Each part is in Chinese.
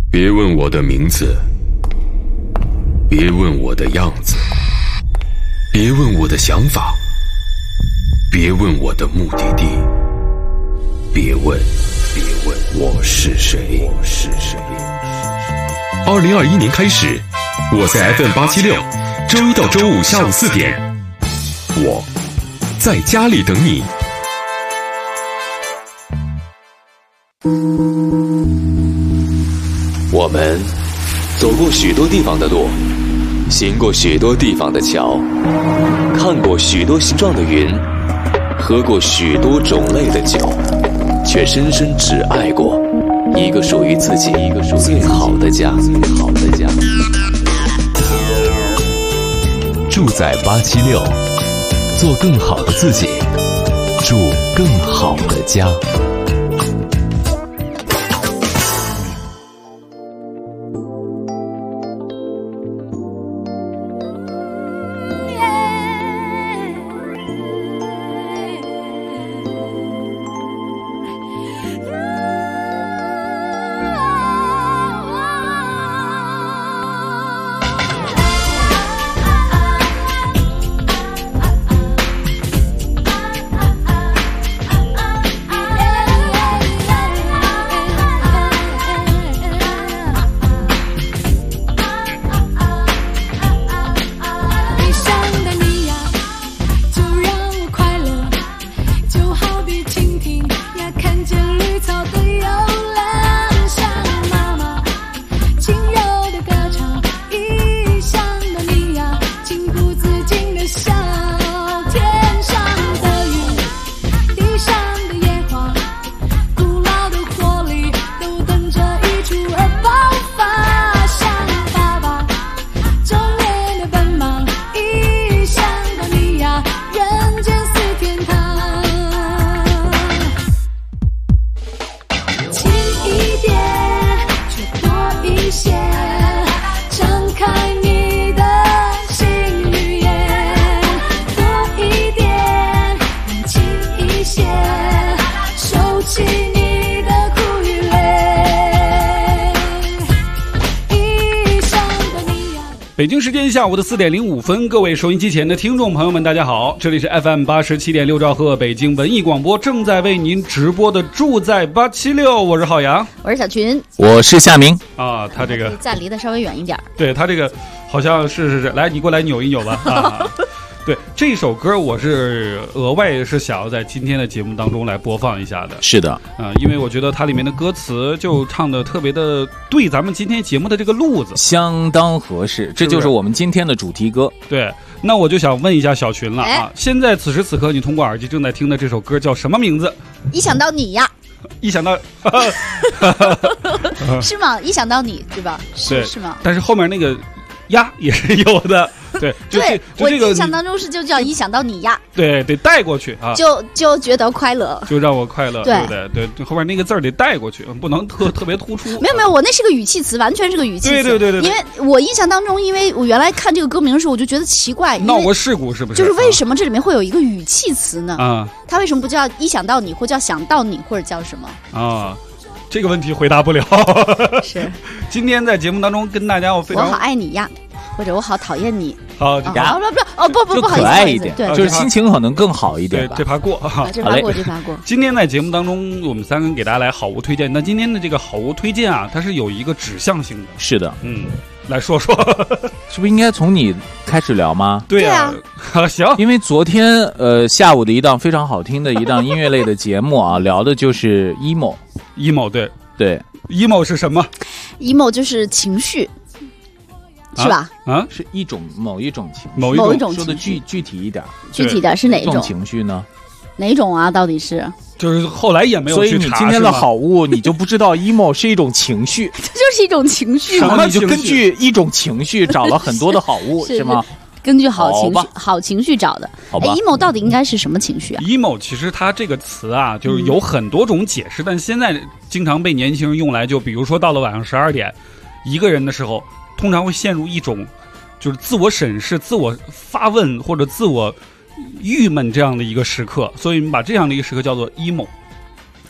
别问我的名字，别问我的样子，别问我的想法，别问我的目的地，别问我是谁。2021年开始，我在 FM876，周一到周五下午4点，我在家里等你。 我们走过许多地方的路，行过许多地方的桥，看过许多形状的云，喝过许多种类的酒，却深深只爱过一个属于自己最好的家。住在876，做更好的自己，住更好的家。 北京时间下午的4点05分，各位收音机前的听众朋友们，大家好，这里是 FM87.6兆赫北京文艺广播正在为您直播的住在876，我是浩洋， 我是小群， 我是夏明啊，他这个再离得稍微远一点，对他这个好像是，来你过来扭一扭吧啊。对，这首歌我是额外是想要在今天的节目当中来播放一下的。 是的， 因为我觉得它里面的歌词就唱的特别的对咱们今天节目的这个路子相当合适，这就是我们今天的主题歌。 对，那我就想问一下小群了啊，现在此时此刻你通过耳机正在听的这首歌叫什么名字？ 一想到你呀， 一想到是吗？一想到你，对吧？是吗？ 但是后面那个呀也是有的。对， 对， 我印象当中是就叫一想到你呀， 对，得带过去啊， 就觉得快乐， 就让我快乐，对不对？对，后面那个字儿得带过去，不能特别突出。 没有，我那是个语气词，完全是个语气词。 对， 因为我印象当中，因为我原来看这个歌名的时候，我就觉得奇怪， 闹过事故是不是？ 就是为什么这里面会有一个语气词呢？ 啊， 它为什么不叫一想到你，或叫想到你，或者叫什么？ 啊，这个问题回答不了。 是， 今天在节目当中跟大家我好爱你呀。或者我好讨厌你， 好， 不好意思， 可爱一点， 对， 就是心情可能更好一点吧。 这趴过， 这趴过。 今天在节目当中，我们三个人给大家来好物推荐。那今天的这个好物推荐啊，它是有一个指向性的。 是的， 来说说， 是不是应该从你开始聊吗？ 对啊，行。 因为昨天下午的一档非常好听的一档音乐类的节目啊，聊的就是 emo， 对 ，emo 是什么 ？emo 就是情绪。是吧？ 是某一种情绪， 某一种说的具体一点， 具体的是哪种情绪呢？ 哪种啊？到底是？ 就是后来也没有去查。 所以你今天的好物，你就不知道 emo 是一种情绪， 这就是一种情绪嘛？你就根据一种情绪找了很多的好物，是吗？ 根据好情绪找的。 好吧 emo 到底应该是什么情绪啊 ？emo 其实它这个词啊，就是有很多种解释，但现在经常被年轻人用来，就比如说到了晚上12点，一个人的时候。通常会陷入一种就是自我审视、自我发问或者自我郁闷这样的一个时刻，所以我们把这样的一个时刻叫做 emo。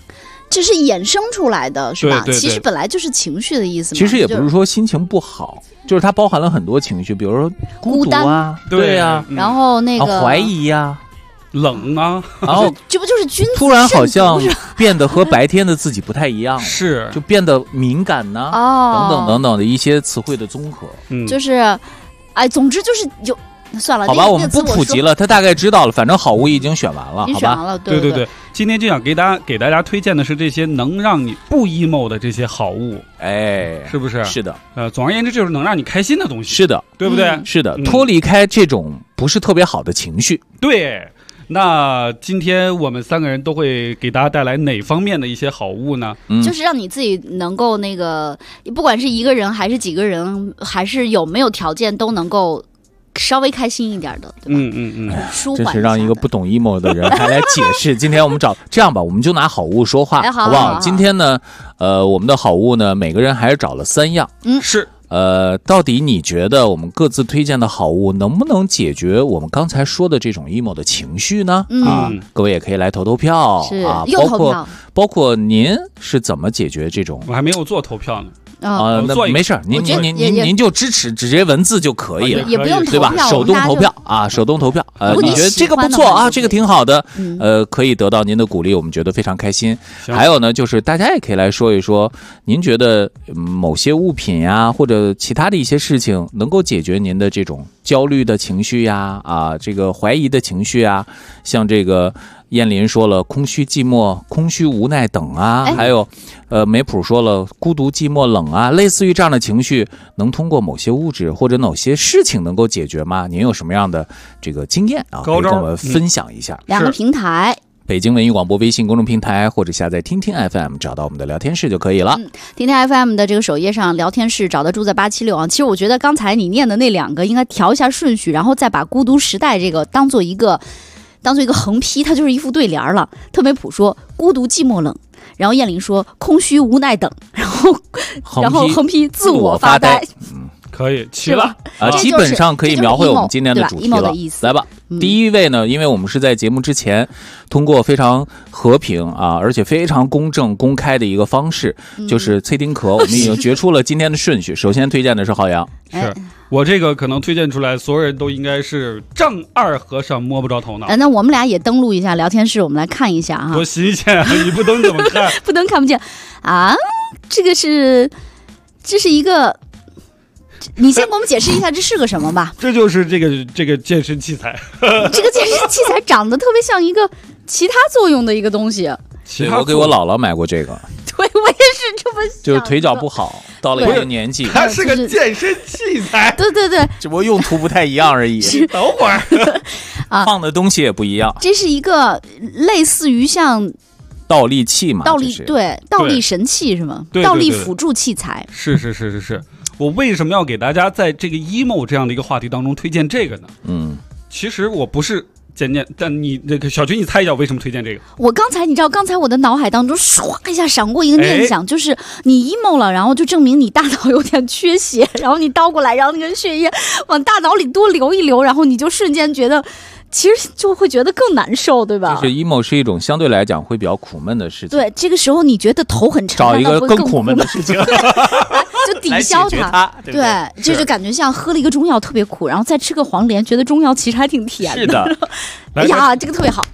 这是衍生出来的，是吧？ 对， 其实本来就是情绪的意思嘛。 其实也不是说心情不好，就是它包含了很多情绪，比如说孤独啊，对呀， 然后那个怀疑呀。 冷啊， 然后这不就是君子突然好像变得和白天的自己不太一样， 是就变得敏感呢，等等等等的一些词汇的综合， 就是，哎，总之就是有。算了， 好吧，我们不普及了，他大概知道了。反正好物已经选完了， 好吧？ 对，今天就想给大家推荐的是这些能让你不 emo 的这些好物， 哎， 是不是？ 是的， 总而言之就是能让你开心的东西， 是的， 对不对？ 是的，脱离开这种不是特别好的情绪， 对。那今天我们3个人都会给大家带来哪方面的一些好物呢？ 就是让你自己能够那个，不管是一个人还是几个人，还是有没有条件，都能够稍微开心一点的，对吧？舒缓。 这是让一个不懂 emo 的人还来解释。今天我们这样吧，我们就拿好物说话，好不好？今天呢，我们的好物呢，每个人还是找了3样。 是。 到底你觉得我们各自推荐的好物能不能解决我们刚才说的这种 emo 的情绪呢？各位也可以来投票啊，包括您是怎么解决这种？ 我还没有做投票呢。 那没事，您就支持直接文字就可以了， 也不用对吧？手动投票啊，手动投票。你觉得这个不错啊，这个挺好的，可以得到您的鼓励，我们觉得非常开心。还有呢，就是大家也可以来说一说，您觉得某些物品呀，或者其他的一些事情，能够解决您的这种焦虑的情绪呀，这个怀疑的情绪啊，像这个。燕林说了空虚寂寞空虚无奈等啊，还有梅普说了孤独寂寞冷啊，类似于这样的情绪能通过某些物质或者某些事情能够解决吗？您有什么样的这个经验啊，可以跟我们分享一下。 2个平台， 北京文艺广播微信公众平台，或者下载听听 FM 找到我们的聊天室就可以了。 听听 FM 的这个首页上聊天室找到住在876啊。其实我觉得刚才你念的那2个应该调一下顺序，然后再把孤独时代这个当做一个横批，它就是一副对联了。特美普说孤独寂寞冷，然后燕玲说空虚无奈等，然后横批自我发呆。 可以齐了基本上可以描绘我们今天的主题了。来吧，第一位呢，因为我们是在节目之前通过非常和平而且非常公正公开的一个方式，就是崔丁壳，我们已经决出了今天的顺序。首先推荐的是浩洋， 是我这个可能推荐出来，所有人都应该是丈二和尚摸不着头脑。 那我们俩也登录一下聊天室，我们来看一下啊。 多新鲜啊！你不登怎么看？ 不登看不见啊！这是一个。你先给我们解释一下这是个什么吧。 这就是这个健身器材。 这个健身器材长得特别像一个其他作用的一个东西。 我给我姥姥买过这个。 对，我也是这么想。 就是腿脚不好，到了一个年纪， 它是个健身器材。 对， 只不过用途不太一样而已。 等会儿放的东西也不一样。 这是一个类似于像倒立器嘛？ 倒立神器是吗？ 对， 倒立辅助器材。 是。我为什么要给大家在这个 emo 这样的一个话题当中推荐这个呢？其实我不是简简，但你那个小军，你猜一下我为什么推荐这个？ 我刚才我的脑海当中唰一下闪过一个念想，就是你 emo 了，然后就证明你大脑有点缺血，然后你倒过来，然后那个血液往大脑里多流一流，然后你就瞬间觉得。其实就会觉得更难受，对吧？ 就是 emo 是一种相对来讲会比较苦闷的事情。 对，这个时候你觉得头很沉， 找一个更苦闷的事情， 就抵消它。对，这就感觉像喝了一个中药特别苦，然后再吃个黄连，觉得中药其实还挺甜的。 是的， 哎呀，这个特别好。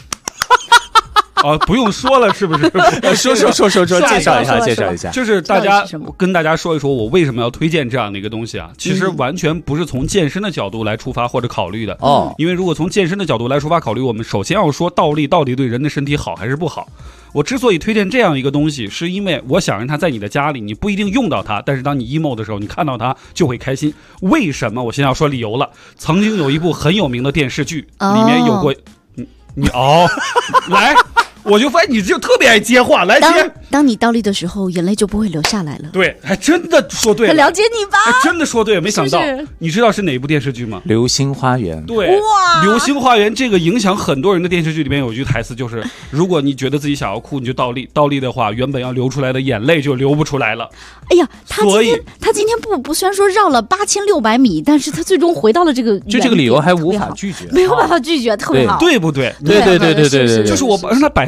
不用说了，是不是？ 说，介绍一下。 就是跟大家说一说，我为什么要推荐这样的一个东西啊？其实完全不是从健身的角度来出发或者考虑的。因为如果从健身的角度来出发考虑，我们首先要说倒立到底对人的身体好还是不好。我之所以推荐这样一个东西，是因为我想让它在你的家里，你不一定用到它，但是当你 emo 的时候，你看到它就会开心。为什么？我现在要说理由了。曾经有一部很有名的电视剧，里面有过你来。我就发现你就特别爱接话，来接。 当你倒立的时候，眼泪就不会流下来了。 对，还真的说对了。 很了解你吧？ 还真的说对了，没想到。你知道是哪一部电视剧吗？ 流星花园。 对，哇，流星花园这个影响很多人的电视剧里面有一句台词，就是如果你觉得自己想要哭，你就倒立。倒立的话，原本要流出来的眼泪就流不出来了。 哎呀，他今天不虽然说绕了8600米，但是他最终回到了这个。 这个理由还无法拒绝， 没有办法拒绝，特别好， 对不对？ 对， 就是我让他摆在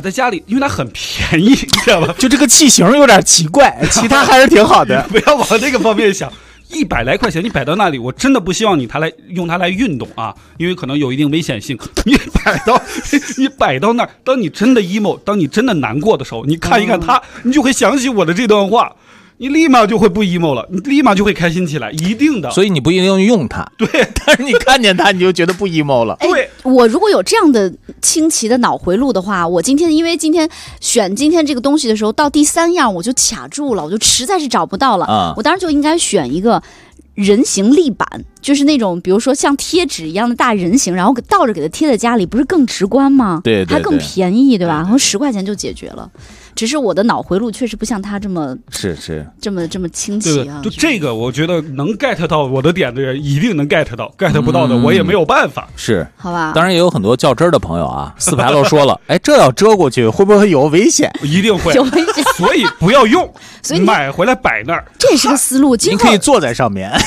在家里，因为它很便宜，你知道吧？ 就这个器型有点奇怪，其他还是挺好的。 不要往这个方面想。100来块钱你摆到那里，我真的不希望你用它来运动啊，因为可能有一定危险性。你摆到那儿，当你真的 emo， 当你真的难过的时候，你看一看它，你就会想起我的这段话。你立马就会不 emo 了，你立马就会开心起来，一定的。 所以你不一定用它， 对， 但是你看见它，你就觉得不 emo 了。 对， 我如果有这样的清奇的脑回路的话，我因为今天选今天这个东西的时候，到第3样我就卡住了，我就实在是找不到了。我当时就应该选一个人形立板，就是那种比如说像贴纸一样的大人形，然后倒着给它贴在家里，不是更直观吗？ 对， 还更便宜，对吧？然后10块钱就解决了。只是我的脑回路确实不像他这么这么清晰啊。 就这个，我觉得能 get 到我的点的人一定能 get 到，get 不到的我也没有办法。 是， 好吧。 当然也有很多较真儿的朋友啊，四牌楼说了，哎，这要遮过去会不会有危险？ 一定会有危险， 所以不要用， 所以买回来摆那儿。 这也是个思路， 您可以坐在上面。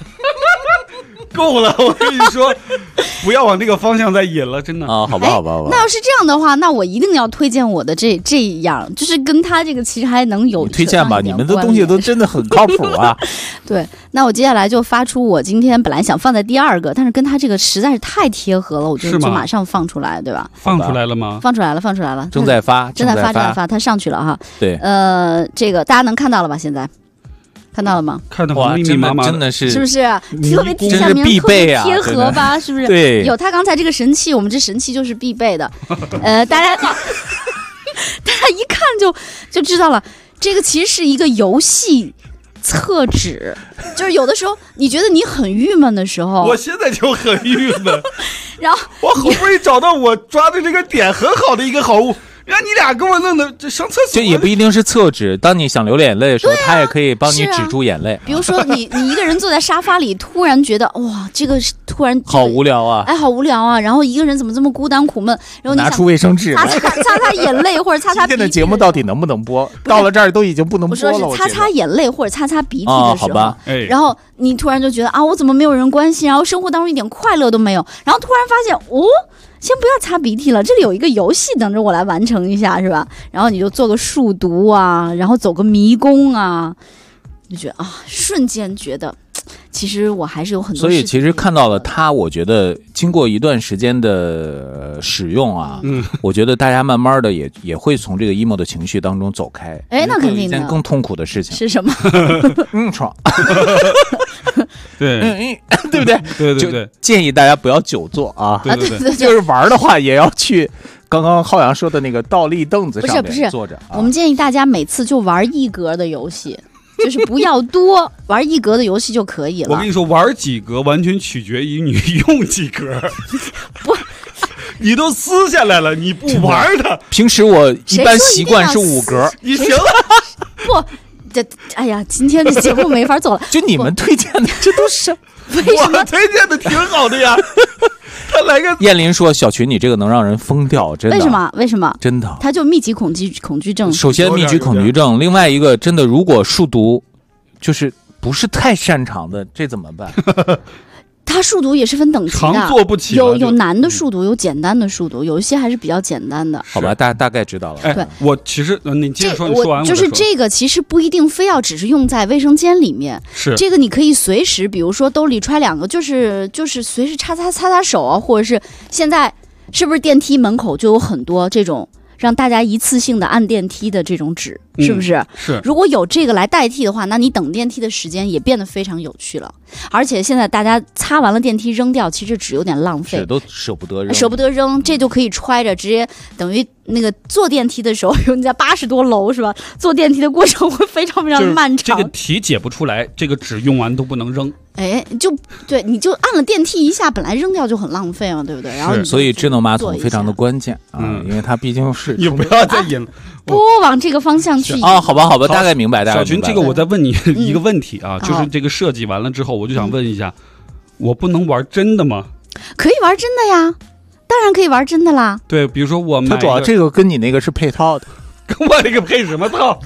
够了，我跟你说，不要往这个方向再引了，真的啊，好吧。 那要是这样的话，那我一定要推荐我的这一样，就是跟他这个其实还能有推荐吧。你们的东西都真的很靠谱啊。 对，那我接下来就发出我今天本来想放在第2个，但是跟他这个实在是太贴合了，我就马上放出来，对吧？ 放出来了吗？ 放出来了， 正在发， 它上去了哈。 对， 这个大家能看到了吧？现在。看到了吗？ 看到了，密密麻麻， 真的是， 是不是特别体现必备啊？ 贴合吧？是不是？ 对， 有他刚才这个神器，我们这神器就是必备的。大家一看就知道了，这个其实是一个游戏厕纸，就是有的时候你觉得你很郁闷的时候， 我现在就很郁闷， 然后我好不容易找到我抓的这个点很好的一个好物。让你俩给我弄的这上厕所， 就也不一定是厕纸。当你想流眼泪的时候，它也可以帮你止住眼泪。 比如说你一个人坐在沙发里，突然觉得哇，这个突然好无聊啊， 哎，好无聊啊。然后一个人怎么这么孤单苦闷？然后你拿出卫生纸， 擦眼泪或者擦鼻涕。 今天的节目到底能不能播？到了这儿都已经不能播了。 我说是擦眼泪或者擦鼻涕的时候， 好吧。 然后你突然就觉得啊，我怎么没有人关心？然后生活当中一点快乐都没有。然后突然发现哦。先不要擦鼻涕了，这里有一个游戏等着我来完成一下，是吧？然后你就做个数独啊，然后走个迷宫啊，就觉得啊，瞬间觉得，其实我还是有很多。 所以其实看到了它，我觉得经过一段时间的使用啊，我觉得大家慢慢的也会从这个 emo 的情绪当中走开。 哎，那肯定的。 一件更痛苦的事情是什么？ 爽。 对， 对不对？ 对， 就建议大家不要久坐啊。 对， 就是玩的话也要去刚刚浩洋说的那个倒立凳子上面坐着。 我们建议大家每次就玩1格的游戏，就是不要多玩1格的游戏就可以了。 我跟你说，玩几格完全取决于你用几格。 不。 你都撕下来了，你不玩它。 平时我一般习惯是5格。 你行了。 不。哎呀，今天的节目没法做了。 就你们推荐的，这都是为什么？ 我推荐的挺好的呀。他来个燕林说：“小群，你这个能让人疯掉，真的。 为什么？ 真的， 他就密集恐惧症。 首先密集恐惧症，另外一个真的，如果数独就是不是太擅长的，这怎么办？” 它数独也是分等级的， 常做不起。 有难的数独，有简单的数独，有一些还是比较简单的。 好吧，大概知道了。 对， 我其实你接着说，你说完就是这个，其实不一定非要只是用在卫生间里面。 是这个，你可以随时，比如说兜里揣2个，就是随时擦手啊，或者是现在是不是电梯门口就有很多这种。让大家一次性的按电梯的这种纸，是不是？ 是。 如果有这个来代替的话，那你等电梯的时间也变得非常有趣了。而且现在大家擦完了电梯扔掉，其实纸有点浪费， 都舍不得扔，这就可以揣着，直接等于那个坐电梯的时候，你在80多楼是吧？坐电梯的过程会非常非常漫长。 这个题解不出来，这个纸用完都不能扔。 哎，对，你就按了电梯一下，本来扔掉就很浪费嘛，对不对？然后所以智能马桶非常的关键啊，因为它毕竟是你不要再引了， 不往这个方向去啊。好吧，大概明白。 小群，这个我再问你一个问题啊，就是这个设计完了之后，我就想问一下，我不能玩真的吗？ 可以玩真的呀，当然可以玩真的啦。 对，比如说我买， 它主要这个跟你那个是配套的。 跟我这个配什么套？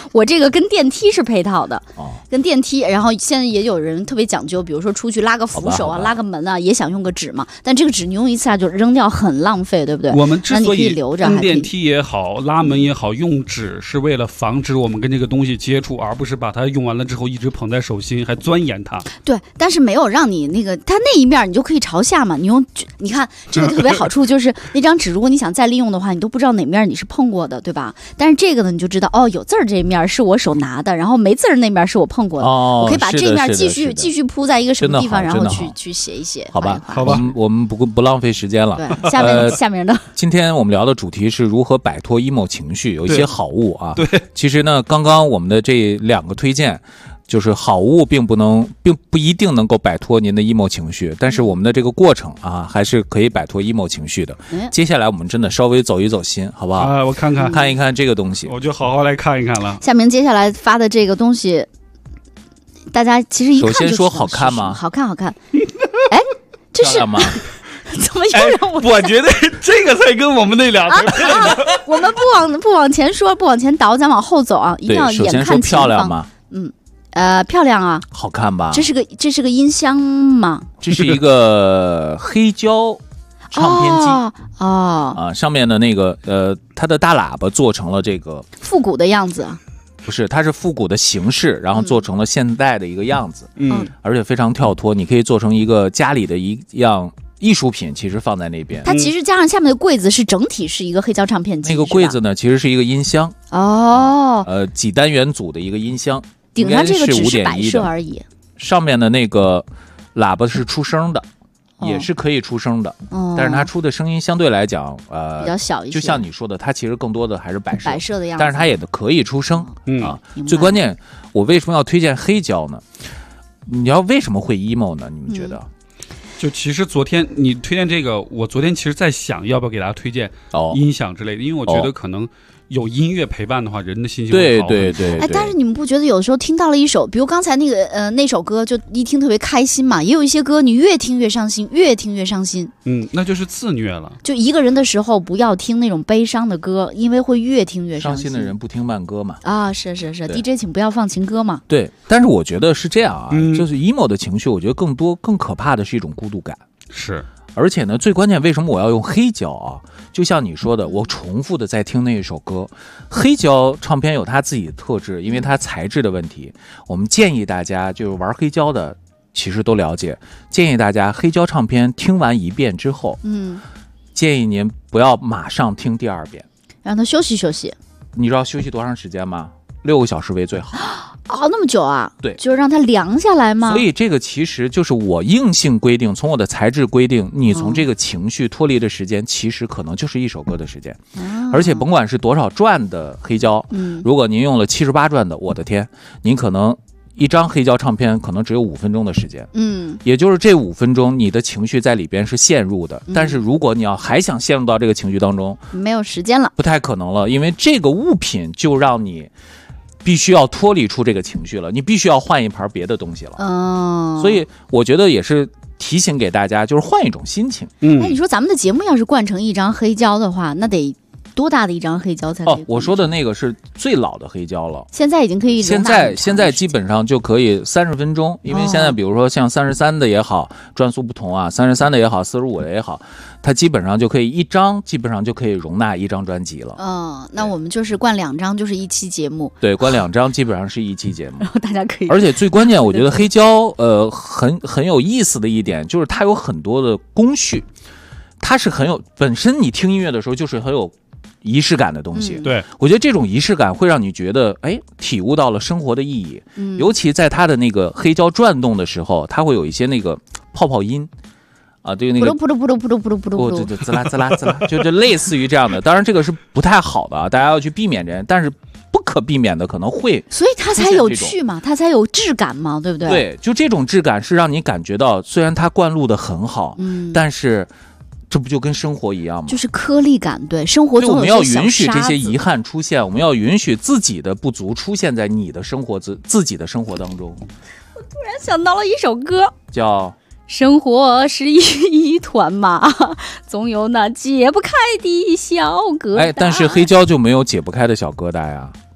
我这个跟电梯是配套的， 哦， 跟电梯，然后现在也有人特别讲究，比如说出去拉个扶手啊，拉个门啊，也想用个纸嘛，但这个纸你用一次就扔掉，很浪费，对不对？ 我们之所以留着， 跟电梯也好，拉门也好，用纸是为了防止我们跟这个东西接触，而不是把它用完了之后一直捧在手心，还钻研它。 对，但是没有让你那个，它那一面你就可以朝下嘛，你看这个特别好处就是那张纸，如果你想再利用的话，你都不知道哪面你是碰过的，对吧？但是这个呢，你就知道哦，有字儿这面是我手拿的，然后没字儿那面是我碰过的，我可以把这面继续铺在一个什么地方，然后去写一写。 好吧，我们不浪费时间了。 对，下面的。 今天我们聊的主题是如何摆脱 emo 情绪，有一些好物啊。 对， 其实呢，刚刚我们的这2个推荐。就是好物并不一定能够摆脱您的 emo 情绪，但是我们的这个过程啊，还是可以摆脱 emo 情绪的。接下来我们真的稍微走一走心，好不好？ 我看一看这个东西， 我就好好来看一看了。 夏明接下来发的这个东西，大家其实一看就首先说好看吗？ 好看。哎，这是吗？ 怎么又让我觉得这个才跟我们那俩我们不往前说，不往前倒，咱往后走啊！一定要眼看前方。 首先说漂亮吗？ 漂亮啊， 好看吧？ 这是个音箱吗？ 这是一个黑胶唱片机上面的那个它的大喇叭做成了这个复古的样子。 不是，它是复古的形式，然后做成了现代的一个样子，而且非常跳脱，你可以做成一个家里的一样艺术品，其实放在那边。 它其实加上下面的柜子是整体是一个黑胶唱片机， 那个柜子呢其实是一个音箱几单元组的一个音箱。 顶上这个只是摆设而已， 上面的那个喇叭是出声的，也是可以出声的，但是它出的声音相对来讲比较小一些。 就像你说的，它其实更多的还是摆设的样子， 但是它也可以出声最关键，我为什么要推荐黑胶呢？你要为什么会 emo 呢？你们觉得？ 就其实昨天你推荐这个，我昨天其实在想要不要给大家推荐音响之类的，因为我觉得可能有音乐陪伴的话，人的心情会好。 对。 但是你们不觉得有的时候听到了一首，比如刚才那个那首歌，就一听特别开心嘛？也有一些歌你越听越伤心，越听越伤心。 那就是自虐了。 就一个人的时候，不要听那种悲伤的歌，因为会越听越伤心。 伤心的人不听慢歌嘛。 是 DJ 请不要放情歌嘛。 对，但是我觉得是这样啊，就是 emo 的情绪，我觉得更可怕的是一种孤独感。 是。 而且呢，最关键，为什么我要用黑胶啊？就像你说的，我重复的在听那一首歌。黑胶唱片有它自己的特质，因为它材质的问题。我们建议大家，就是玩黑胶的，其实都了解。建议大家黑胶唱片听完一遍之后，建议您不要马上听第2遍， 让它休息休息。 你知道休息多长时间吗？6个小时为最好。 那么久啊？ 对， 就让它凉下来吗？ 所以这个其实就是我硬性规定，从我的材质规定，你从这个情绪脱离的时间，其实可能就是一首歌的时间。而且甭管是多少转的黑胶，如果您用了78转的，我的天，您可能一张黑胶唱片可能只有5分钟的时间。也就是这5分钟，你的情绪在里边是陷入的。但是如果你要还想陷入到这个情绪当中， 没有时间了， 不太可能了，因为这个物品就让你必须要脱离出这个情绪了，你必须要换一盘别的东西了。所以我觉得也是提醒给大家，就是换一种心情。 你说咱们的节目要是灌成一张黑胶的话，那得多大的一张黑胶才可以？ 我说的那个是最老的黑胶了， 现在已经可以现在基本上就可以30分钟，因为现在比如说像33的也好，转速不同啊，33的也好，45的也好，它基本上就可以一张，基本上就可以容纳一张专辑了。 那我们就是灌2张就是一期节目。 对，灌2张基本上是一期节目。 然后大家可以。 而且最关键，我觉得黑胶很有意思的一点就是它有很多的工序，它是本身你听音乐的时候就是很有仪式感的东西。 对， 我觉得这种仪式感会让你觉得体悟到了生活的意义。尤其在它的那个黑胶转动的时候，它会有一些那个泡泡音对，那个噗噜噗噜噗噜噗噜噗噜噗噜， 对，滋啦滋啦滋啦，就类似于这样的。当然这个是不太好的大家要去避免这，但是不可避免的可能会， 所以它才有趣嘛，它才有质感嘛，对不对？ 对，就这种质感是让你感觉到，虽然它灌录的很好，但是这不就跟生活一样吗？ 就是颗粒感。对，生活总有我们要允许这些遗憾出现，我们要允许自己的不足出现在你的生活自己的生活当中。 我突然想到了一首歌， 叫生活是一团麻，总有那解不开的小疙瘩。 但是黑胶就没有解不开的小疙瘩呀。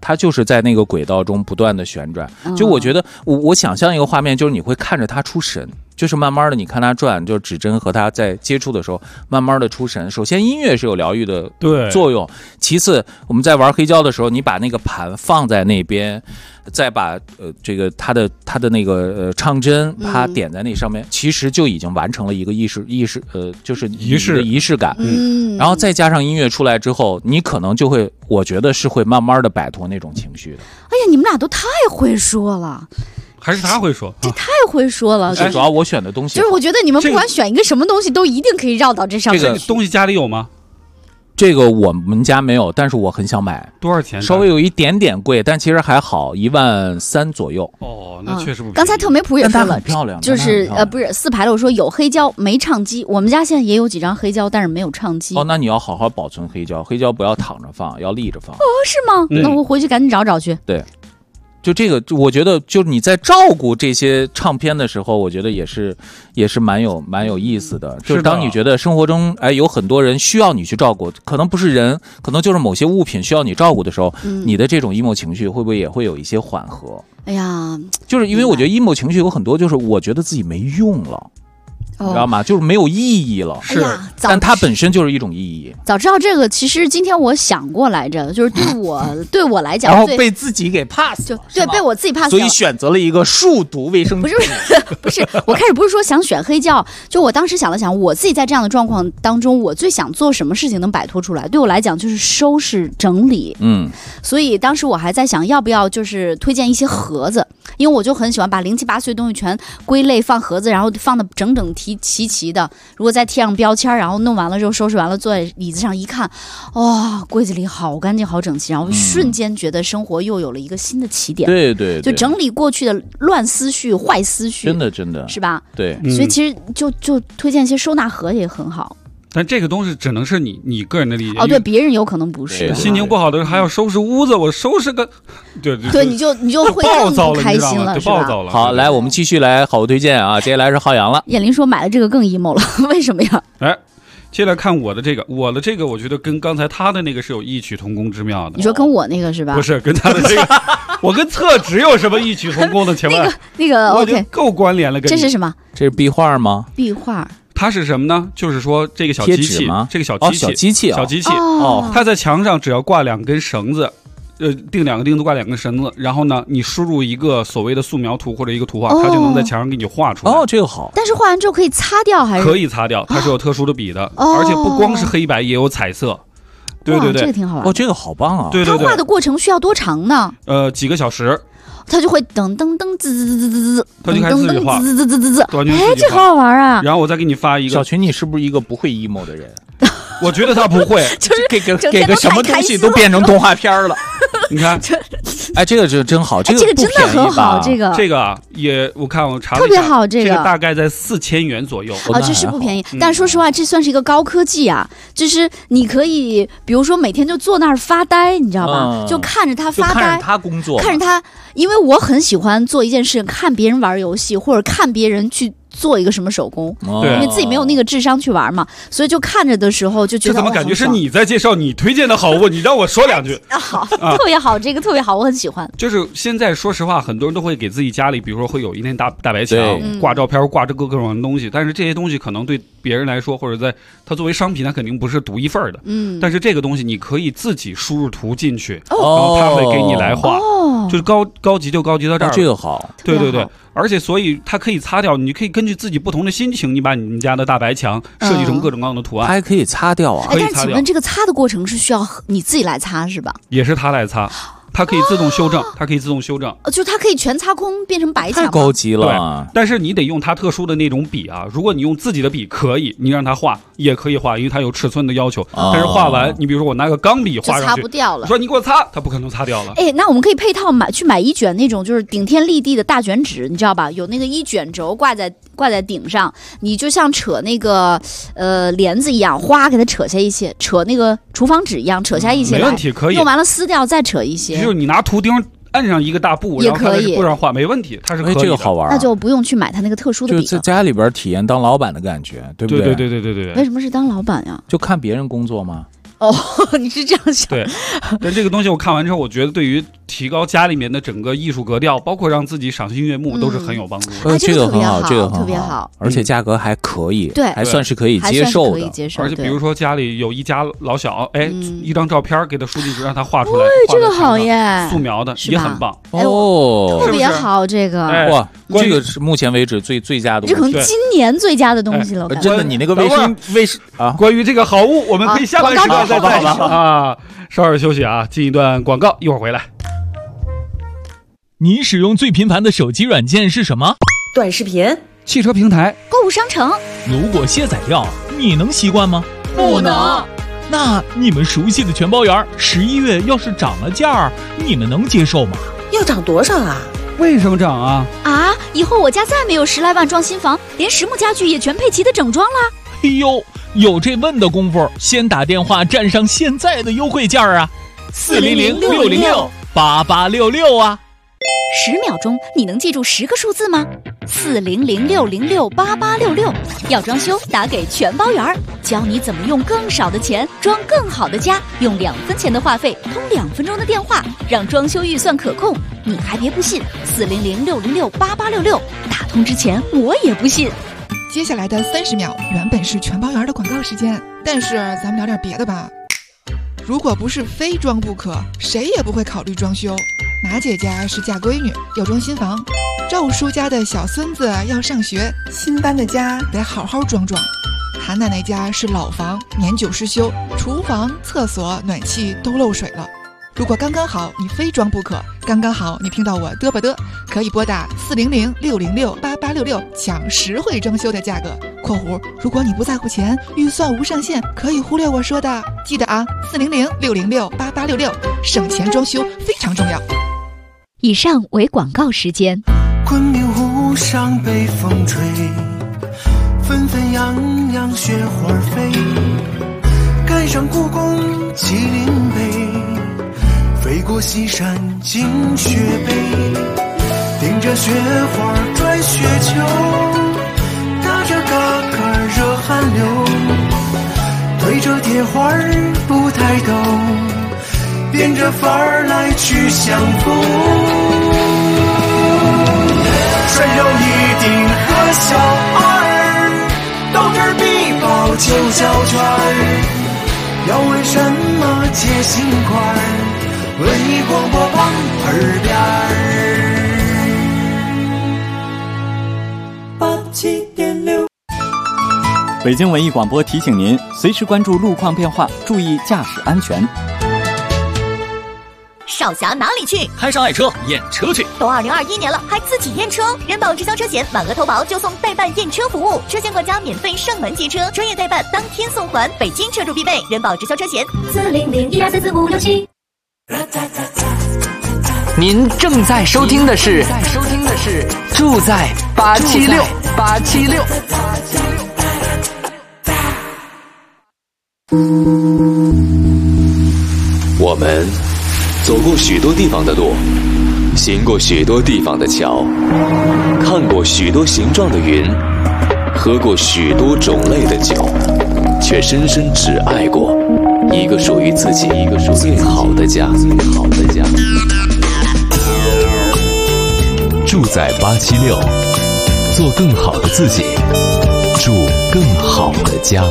它就是在那个轨道中不断的旋转。就我觉得我想象一个画面，就是你会看着它出神。就是慢慢的你看它转，就指针和它在接触的时候慢慢的出神。首先音乐是有疗愈的作用，其次我们在玩黑胶的时候，你把那个盘放在那边，再把这个它的那个唱针它点在那上面，其实就已经完成了一个就是仪式感。然后再加上音乐出来之后，你可能就会，我觉得是会慢慢的摆脱那种情绪的。 哎呀，你们俩都太会说了。 还是他会说， 这太会说了。 主要我选的东西， 就是我觉得你们不管选一个什么东西，都一定可以绕到这上面。 这个东西家里有吗？ 这个我们家没有，但是我很想买。 多少钱？ 稍微有一点点贵，但其实还好，13000左右。 哦，那确实不便宜。 刚才特梅普也说了， 很漂亮， 就是不是4排的，我说有黑胶没唱机，我们家现在也有几张黑胶，但是没有唱机。 哦，那你要好好保存黑胶，黑胶不要躺着放，要立着放。 哦，是吗？那我回去赶紧找找去。 对。就这个，我觉得，就是你在照顾这些唱片的时候，我觉得也是蛮有意思的。就是当你觉得生活中有很多人需要你去照顾，可能不是人，可能就是某些物品需要你照顾的时候，你的这种 emo 情绪会不会也会有一些缓和？ 哎呀， 就是因为我觉得 emo 情绪有很多，就是我觉得自己没用了。你知道吗？就是没有意义了， 是， 但它本身就是一种意义。 早知道这个，其实今天我想过来着，就是对我来讲， 然后被自己给 pass， 就对，被我自己 pass， 所以选择了一个数独卫生。 不是，我开始不是说想选黑胶，就我当时想了想，我自己在这样的状况当中，我最想做什么事情能摆脱出来？对我来讲，就是收拾整理。所以当时我还在想，要不要就是推荐一些盒子，因为我就很喜欢把零七八碎东西全归类放盒子，然后放的整整齐的，如果再贴上标签，然后弄完了之后收拾完了，坐在椅子上一看，哇，柜子里好干净好整齐，然后瞬间觉得生活又有了一个新的起点。 对， 就整理过去的乱思绪坏思绪， 真的是吧？ 对， 所以其实就推荐一些收纳盒也很好。 但这个东西只能是你个人的理解。 哦，对，别人有可能不是。 心情不好的时候还要收拾屋子，我收拾个，对， 你就会更不开心了，是吧？ 好，来，我们继续来好物推荐啊！接下来是浩洋了。 燕玲说买了这个更 emo 了，为什么呀？ 哎，接下来看我的这个，我觉得跟刚才他的那个是有异曲同工之妙的。 你说跟我那个是吧？ 不是，跟他的这个，我跟厕纸有什么异曲同工的？请问那个 OK， 够关联了。 这是什么？ 这是壁画吗？ 壁画。 它是什么呢？就是说这个小机器，这个小机器，它在墙上只要挂2根绳子，钉2个钉子，挂2根绳子，然后呢，你输入一个所谓的素描图或者一个图画，它就能在墙上给你画出来。 哦，这个好。 但是画完之后可以擦掉还是？ 可以擦掉，它是有特殊的笔的，而且不光是黑白，也有彩色。对， 这个挺好玩。 这个好棒啊！ 对， 它画的过程需要多长呢？ 几个小时。 它就会噔噔噔滋滋滋滋滋， 它就开始自己画， 滋滋滋滋滋。 哎， 这好好玩啊！ 然后我再给你发一个。 小群，你是不是一个不会 emo 的人？ 我觉得他不会， 就是给个什么东西都变成动画片了。 你看， 哎，这个是真好， 这个真的很好，这个啊也我看我查了特别好，这个大概在4000元左右啊，这是不便宜。但说实话，这算是一个高科技啊，就是你可以，比如说每天就坐那儿发呆，你知道吧？就看着他发呆， 看着他工作， 看着他，因为我很喜欢做一件事，看别人玩游戏，或者看别人去做一个什么手工，因为自己没有那个智商去玩嘛，所以就看着的时候就觉得。 这怎么感觉是你在介绍你推荐的好物？你让我说2句。 好，特别好，这个特别好，我很喜欢。 就是现在说实话，很多人都会给自己家里，比如说会有一面大白墙，挂照片，挂着各种东西，但是这些东西可能对别人来说，或者在它作为商品，它肯定不是独一份的。但是这个东西你可以自己输入图进去，然后它会给你来画，就是高级就高级到这儿。 这个好， 对，而且所以它可以擦掉，你可以根据自己不同的心情，你把你们家的大白墙设计成各种各样的图案， 它还可以擦掉啊。 可以擦掉。 但是请问这个擦的过程是需要你自己来擦是吧？ 也是他来擦。它可以自动修正，它可以自动修正， 就它可以全擦空变成白墙， 太高级了。 但是你得用它特殊的那种笔啊，如果你用自己的笔可以，你让它画也可以画，因为它有尺寸的要求。但是画完，你比如说我拿个钢笔画上去， 擦不掉了。 说你给我擦，它不可能擦掉了。 哎，那我们可以配套去买一卷那种就是顶天立地的大卷纸，你知道吧？有那个一卷轴挂在顶上，你就像扯那个帘子一样，哗给它扯下一些，扯那个厨房纸一样扯下一些来， 没问题，可以。 用完了撕掉再扯一些。 就是你拿图钉按上一个大布， 也可以， 布上画没问题，它是可以的。 这个好玩， 那就不用去买它那个特殊的笔了， 就在家里边体验当老板的感觉，对不对？ 对。 为什么是当老板呀？ 就看别人工作吗？ 哦，你是这样想？ 对，但这个东西我看完之后，我觉得对于提高家里面的整个艺术格调，包括让自己赏心悦目，都是很有帮助的。 这个很好，这个特别好， 而且价格还可以， 对， 还算是可以接受的。 而且比如说家里有一家老小，一张照片给他输进去，让他画出来， 这个好耶， 素描的也很棒哦， 特别好，这个哇，这个是目前为止最佳的， 这可能今年最佳的东西了。 真的，你那个卫视啊， 关于这个好物，我们可以下半时段再说啊。稍事休息啊，进一段广告，一会儿回来。 你使用最频繁的手机软件是什么？ 短视频、 汽车平台、 购物商城。 如果卸载掉，你能习惯吗？ 不能。 那你们熟悉的全包园11月要是涨了价，你们能接受吗？ 要涨多少啊？ 为什么涨啊？ 以后我家再没有10来万装新房，连实木家具也全配齐的整装啦。 哎呦，有这问的功夫，先打电话占上现在的优惠价啊！400-606-8866啊 ！10秒钟，你能记住10个数字吗？400-606-8866，要装修打给全包园，教你怎么用更少的钱装更好的家，用2分钱的话费通2分钟的电话，让装修预算可控。你还别不信，400-606-8866，打通之前我也不信。 接下来的30秒原本是全包园的广告时间，但是咱们聊点别的吧。如果不是非装不可，谁也不会考虑装修。马姐家是嫁闺女，要装新房；赵叔家的小孙子要上学，新搬的家得好好装装。韩奶奶家是老房，年久失修，厨房、厕所、暖气都漏水了。如果刚刚好你非装不可，刚刚好你听到我嘚吧嘚，可以拨打400-606-8866抢实惠装修的价格（括弧如果你不在乎钱，预算无上限，可以忽略我说的）。记得啊，400-606-8866，省钱装修非常重要。 以上为广告时间。 昆明湖上北风吹，纷纷扬扬雪花飞，赶上故宫麒麟碑，飞过西山进雪北，顶着雪花拽雪球，打着嘎嘎热汗流，对着铁花不抬头，变着法儿来去相逢。穿上一顶和小二，斗智必报9小圈，要问什么解心宽，文艺广播往耳边87.6。 北京文艺广播提醒您，随时关注路况变化，注意驾驶安全。 少侠哪里去？ 开上爱车验车去。 都2021年了，还自己验车？人保直销车险满额投保就送代办验车服务，车险管家免费上门接车，专业代办当天送还，北京车主必备。人保直销车险400-1244567。 您正在收听的是住在876。 我们走过许多地方的路，行过许多地方的桥，看过许多形状的云，喝过许多种类的酒，却深深只爱过一个属于自己最好的家。 住在876，做更好的自己，住更好的家。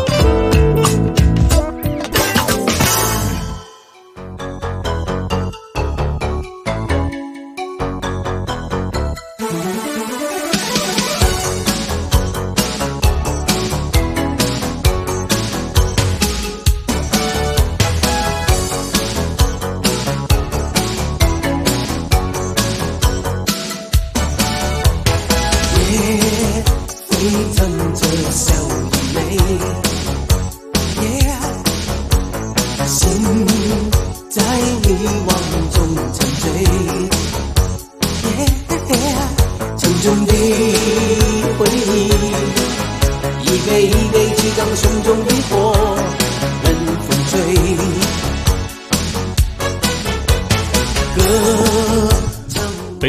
北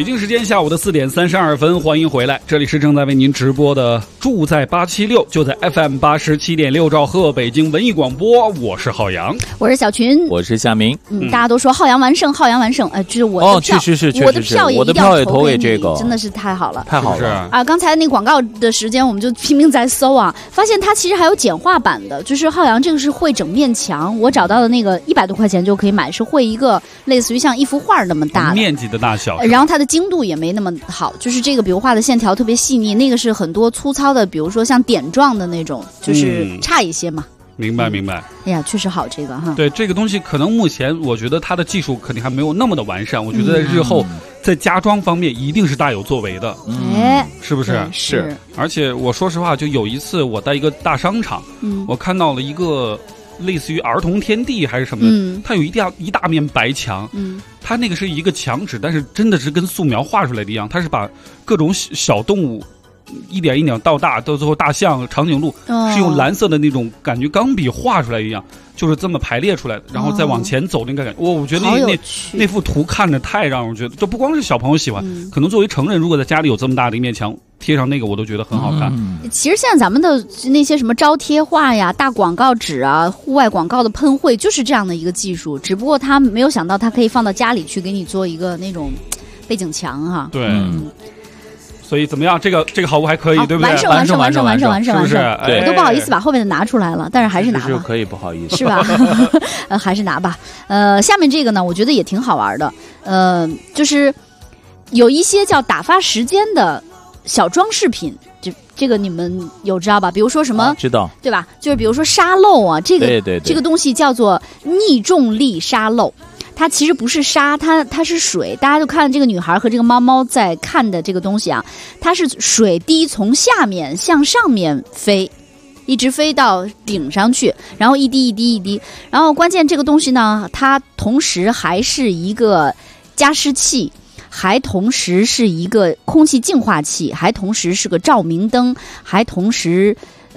北京时间下午的4点32分，欢迎回来，这里是正在为您直播的住在876，就在 FM 87.6兆赫北京文艺广播，我是浩洋， 我是小群， 我是夏明。 大家都说浩洋完胜，浩洋完胜，就是我的票， 是我的票也一定要投给这个， 真的是太好了， 太好了啊！刚才那广告的时间，我们就拼命在搜啊，发现它其实还有简化版的，就是浩洋这个是绘整面墙，我找到的那个100多块钱就可以买，是绘一个类似于像一幅画那么大的面积的大小， 然后它的精度也没那么好，就是这个比如画的线条特别细腻，那个是很多粗糙的，比如说像点状的那种，就是差一些嘛。 明白。 哎呀，确实好这个哈。 对，这个东西可能目前我觉得它的技术肯定还没有那么的完善，我觉得在日后在家装方面一定是大有作为的。是不是？ 是。 而且我说实话，就有一次我在一个大商场，我看到了一个类似于儿童天地还是什么的，它有一大面白墙，它那个是一个墙纸，但是真的是跟素描画出来的一样，它是把各种小动物一点一点到大，到最后大象、长颈鹿是用蓝色的那种感觉钢笔画出来一样，就是这么排列出来的，然后再往前走那个感觉，我觉得那幅图看着太让人觉得，就不光是小朋友喜欢，可能作为成人，如果在家里有这么大的一面墙，贴上那个我都觉得很好看。 其实现在咱们的那些什么招贴画呀、大广告纸啊、户外广告的喷绘，就是这样的一个技术，只不过他没有想到它可以放到家里去给你做一个那种背景墙哈。 对。所以怎么样？这个好物还可以，对不对？ 完胜， 是不是？ 我都不好意思把后面的拿出来了，但是还是拿吧。 是可以不好意思， 是吧？还是拿吧。下面这个呢，我觉得也挺好玩的。就是有一些叫打发时间的小装饰品，这个你们有知道吧？比如说什么？ 知道， 对吧？就是比如说沙漏啊，这个这个东西叫做逆重力沙漏。它其实不是沙，它是水。大家就看这个女孩和这个猫猫在看的这个东西啊，它是水滴从下面向上面飞，一直飞到顶上去，然后一滴一滴一滴。然后关键这个东西呢，它同时还是一个加湿器，还同时是一个空气净化器，还同时是个照明灯，还同时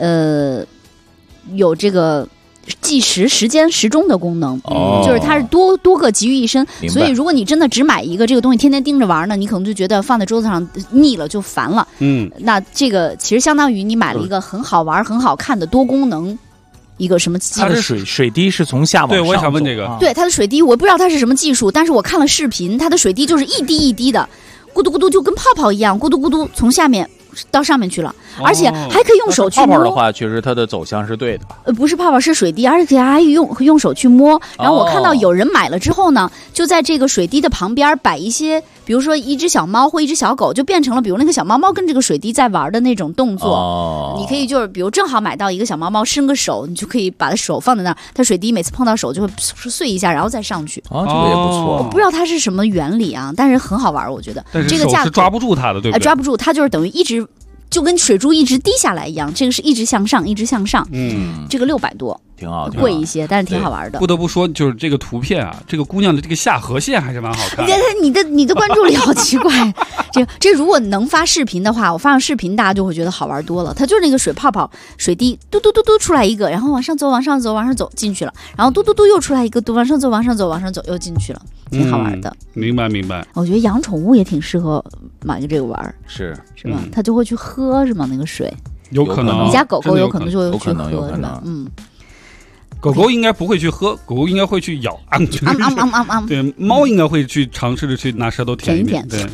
有这个计时间时钟的功能，就是它是多个集于一身。所以如果你真的只买一个这个东西天天盯着玩呢，你可能就觉得放在桌子上腻了就烦了。那这个其实相当于你买了一个很好玩很好看的多功能一个什么技术。 它的水滴是从下往上。 对，我也想问这个。 对，它的水滴我不知道它是什么技术，但是我看了视频，它的水滴就是一滴一滴的咕嘟咕嘟，就跟泡泡一样，咕嘟咕嘟从下面到上面去了，而且还可以用手去摸。 泡泡的话，确实它的走向是对的。 不是泡泡，是水滴，而且还用手去摸。然后我看到有人买了之后呢，就在这个水滴的旁边摆一些，比如说一只小猫或一只小狗，就变成了比如那个小猫猫跟这个水滴在玩的那种动作。你可以就是比如正好买到一个小猫猫，伸个手，你就可以把它手放在那儿，它水滴每次碰到手就会碎一下，然后再上去。 这个也不错。 我不知道它是什么原理啊，但是很好玩，我觉得。 但是这个手是抓不住它的，对不对？ 抓不住，它就是等于一直。就跟水珠一直滴下来一样，这个是一直向上，一直向上。这个600多， 挺好， 贵一些，但是挺好玩的。 不得不说，就是这个图片啊，这个姑娘的这个下颌线还是蛮好看的。 你的关注力好奇怪。这如果能发视频的话，我发上视频，大家就会觉得好玩多了。它就是那个水泡泡、水滴，嘟嘟嘟嘟出来一个，然后往上走，往上走，往上走进去了，然后嘟嘟嘟又出来一个，嘟往上走，往上走，往上走又进去了，挺好玩的。 明白。 我觉得养宠物也挺适合买个这个玩， 是吧？它就会去喝是吗？那个水有可能， 你家狗狗有可能就会去喝， 有可能。 狗狗应该不会去喝，狗狗应该会去咬。对，猫应该会去尝试着去拿舌头舔一舔。对，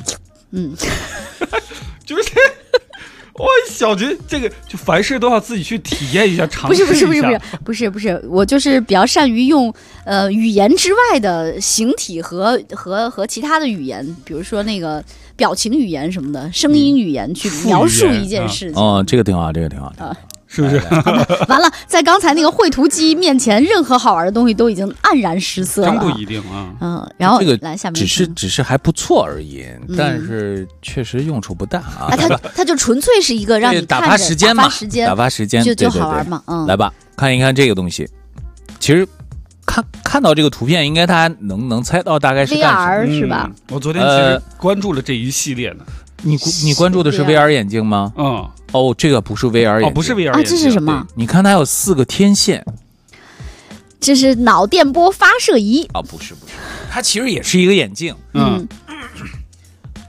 就是我小觉得这个就凡事都要自己去体验一下，尝试一下。 不是，我就是比较善于用语言之外的形体和其他的语言，比如说那个表情语言什么的，声音语言去描述一件事情。 这个挺好， 是不是？ 完了，在刚才那个绘图机面前，任何好玩的东西都已经黯然失色了。 真不一定啊。 然后这个来下面只是还不错而已，但是确实用处不大啊。 它就纯粹是一个让你打发时间嘛， 打发时间就好玩嘛。 来吧，看一看这个东西。其实看到这个图片，应该大家能猜到大概是干什么， 是吧？ 我昨天其实关注了这一系列的。 你关注的是 VR 眼镜吗？这个不是 VR 眼镜， 不是 VR 眼镜， 这是什么？ 你看它有4个天线， 这是脑电波发射仪。 不是，它其实也是一个眼镜。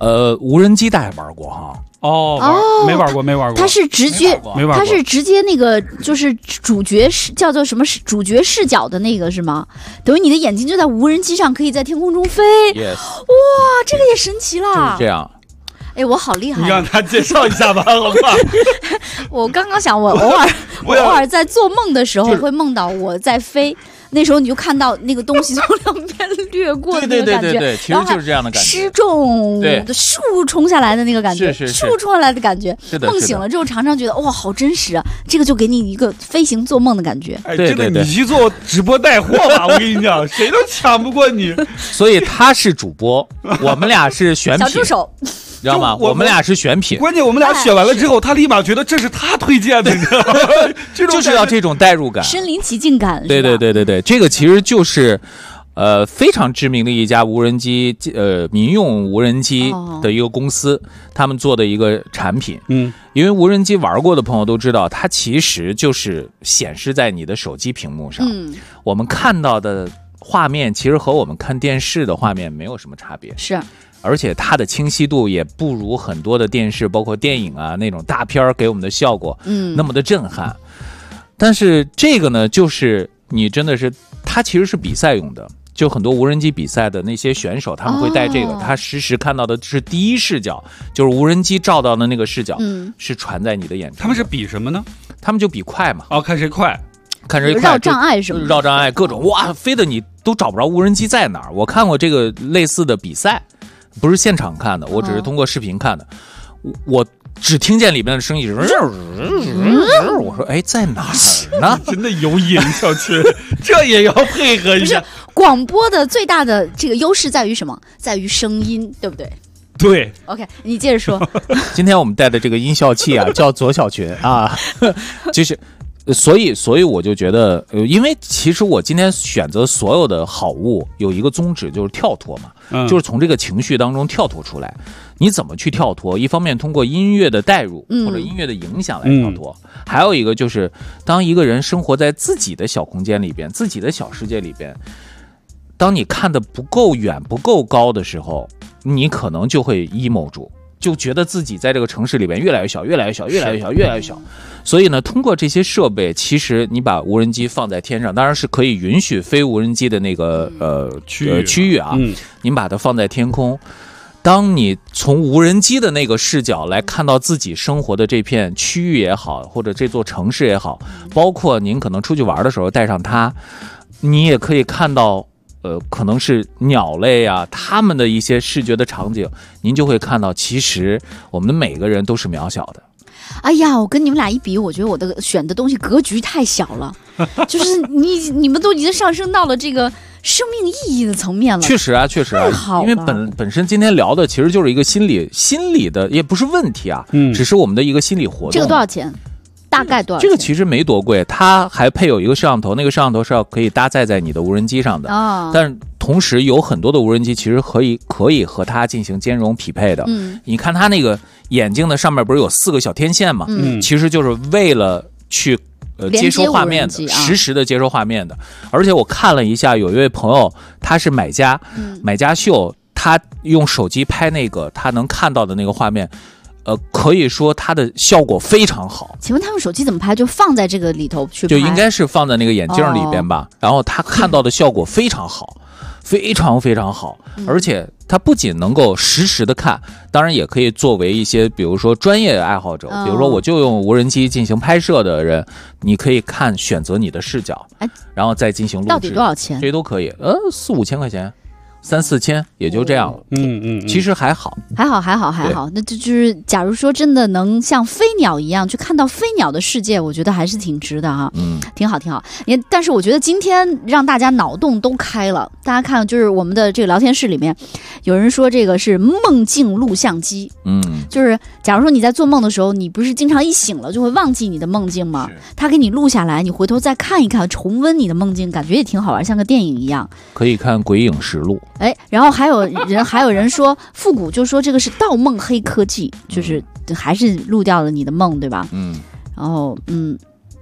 无人机大家玩过哈？ 没玩过。 它是直接，它是直接那个就是主角叫做什么主角视角的那个是吗？等于你的眼睛就在无人机上，可以在天空中飞。 Yes. 哇，这个也神奇了。 就是这样。 哎，我好厉害！ 你让他介绍一下吧，好不好？ 我刚刚想，我偶尔在做梦的时候会梦到我在飞。那时候你就看到那个东西从两边掠过的那个感觉， 对，其实就是这样的感觉， 失重的树冲下来的那个感觉，树冲下来的感觉。梦醒了之后，常常觉得哇，好真实啊！这个就给你一个飞行做梦的感觉。 哎，真的，你去做直播带货吧，我跟你讲，谁都抢不过你。 所以他是主播，我们俩是选品， 小助手。 知道吗？我们俩是选品， 关键我们俩选完了之后，他立马觉得这是他推荐的，你知道吗？ 就是要这种代入感， 身临其境感。 对，这个其实就是非常知名的一家无人机民用无人机的一个公司，他们做的一个产品。因为无人机玩过的朋友都知道，它其实就是显示在你的手机屏幕上。我们看到的画面其实和我们看电视的画面没有什么差别。 是。 而且它的清晰度也不如很多的电视，包括电影啊那种大片给我们的效果，那么的震撼。但是这个呢，就是你真的是，它其实是比赛用的，就很多无人机比赛的那些选手，他们会带这个，他实时看到的是第一视角，就是无人机照到的那个视角，是传在你的眼中。 他们是比什么呢？ 他们就比快嘛。 看谁快。 看谁绕障碍什么的， 绕障碍各种哇，飞的你都找不着无人机在哪儿。我看过这个类似的比赛。不是现场看的，我只是通过视频看的。我只听见里面的声音，我说：“哎，在哪儿呢？” 真的有瘾，小群，这也要配合一下。 不是，广播的最大的这个优势在于什么？在于声音，对不对？ 对。 OK， 你接着说。 今天我们带的这个音效器啊，叫左小群啊，就是。所以我就觉得，因为其实我今天选择所有的好物有一个宗旨，就是跳脱嘛，就是从这个情绪当中跳脱出来。你怎么去跳脱？一方面通过音乐的带入或者音乐的影响来跳脱，还有一个就是当一个人生活在自己的小空间里边，自己的小世界里边，当你看得不够远、不够高的时候，你可能就会 emo 住。就觉得自己在这个城市里边越来越小，越来越小，越来越小，越来越小。所以呢，通过这些设备，其实你把无人机放在天上，当然是可以允许飞无人机的那个区域啊，您把它放在天空。当你从无人机的那个视角来看到自己生活的这片区域也好，或者这座城市也好，包括您可能出去玩的时候带上它，你也可以看到。可能是鸟类啊，他们的一些视觉的场景，您就会看到，其实我们的每个人都是渺小的。 哎呀，我跟你们俩一比，我觉得我的选的东西格局太小了，就是你们都已经上升到了这个生命意义的层面了。 确实啊，因为本身今天聊的其实就是一个心理的，也不是问题啊，只是我们的一个心理活动。 这个多少钱？大概多少钱？ 这个其实没多贵，它还配有一个摄像头，那个摄像头是要可以搭载在你的无人机上的。但是同时有很多的无人机其实可以和它进行兼容匹配的。你看它那个眼睛的上面不是有4个小天线吗？其实就是为了去接收画面的，实时的接收画面的。而且我看了一下，有一位朋友他是买家秀，他用手机拍那个他能看到的那个画面。可以说它的效果非常好。 请问他们手机怎么拍？就放在这个里头去拍？ 就应该是放在那个眼镜里边吧。然后他看到的效果非常好，非常非常好。而且它不仅能够实时的看，当然也可以作为一些比如说专业爱好者，比如说我就用无人机进行拍摄的人，你可以看选择你的视角，然后再进行录制。 到底多少钱？ 这都可以，4、5千块钱。3、4千也就这样了，其实还好。 那就是假如说真的能像飞鸟一样去看到飞鸟的世界，我觉得还是挺值的哈，挺好。但是我觉得今天让大家脑洞都开了，大家看，就是我们的这个聊天室里面，有人说这个是梦境录像机，就是假如说你在做梦的时候，你不是经常一醒了就会忘记你的梦境吗？他给你录下来，你回头再看一看，重温你的梦境，感觉也挺好玩，像个电影一样。 可以看《鬼影实录》。 然后还有人说复古，就说这个是盗梦黑科技，就是还是录掉了你的梦，对吧？然后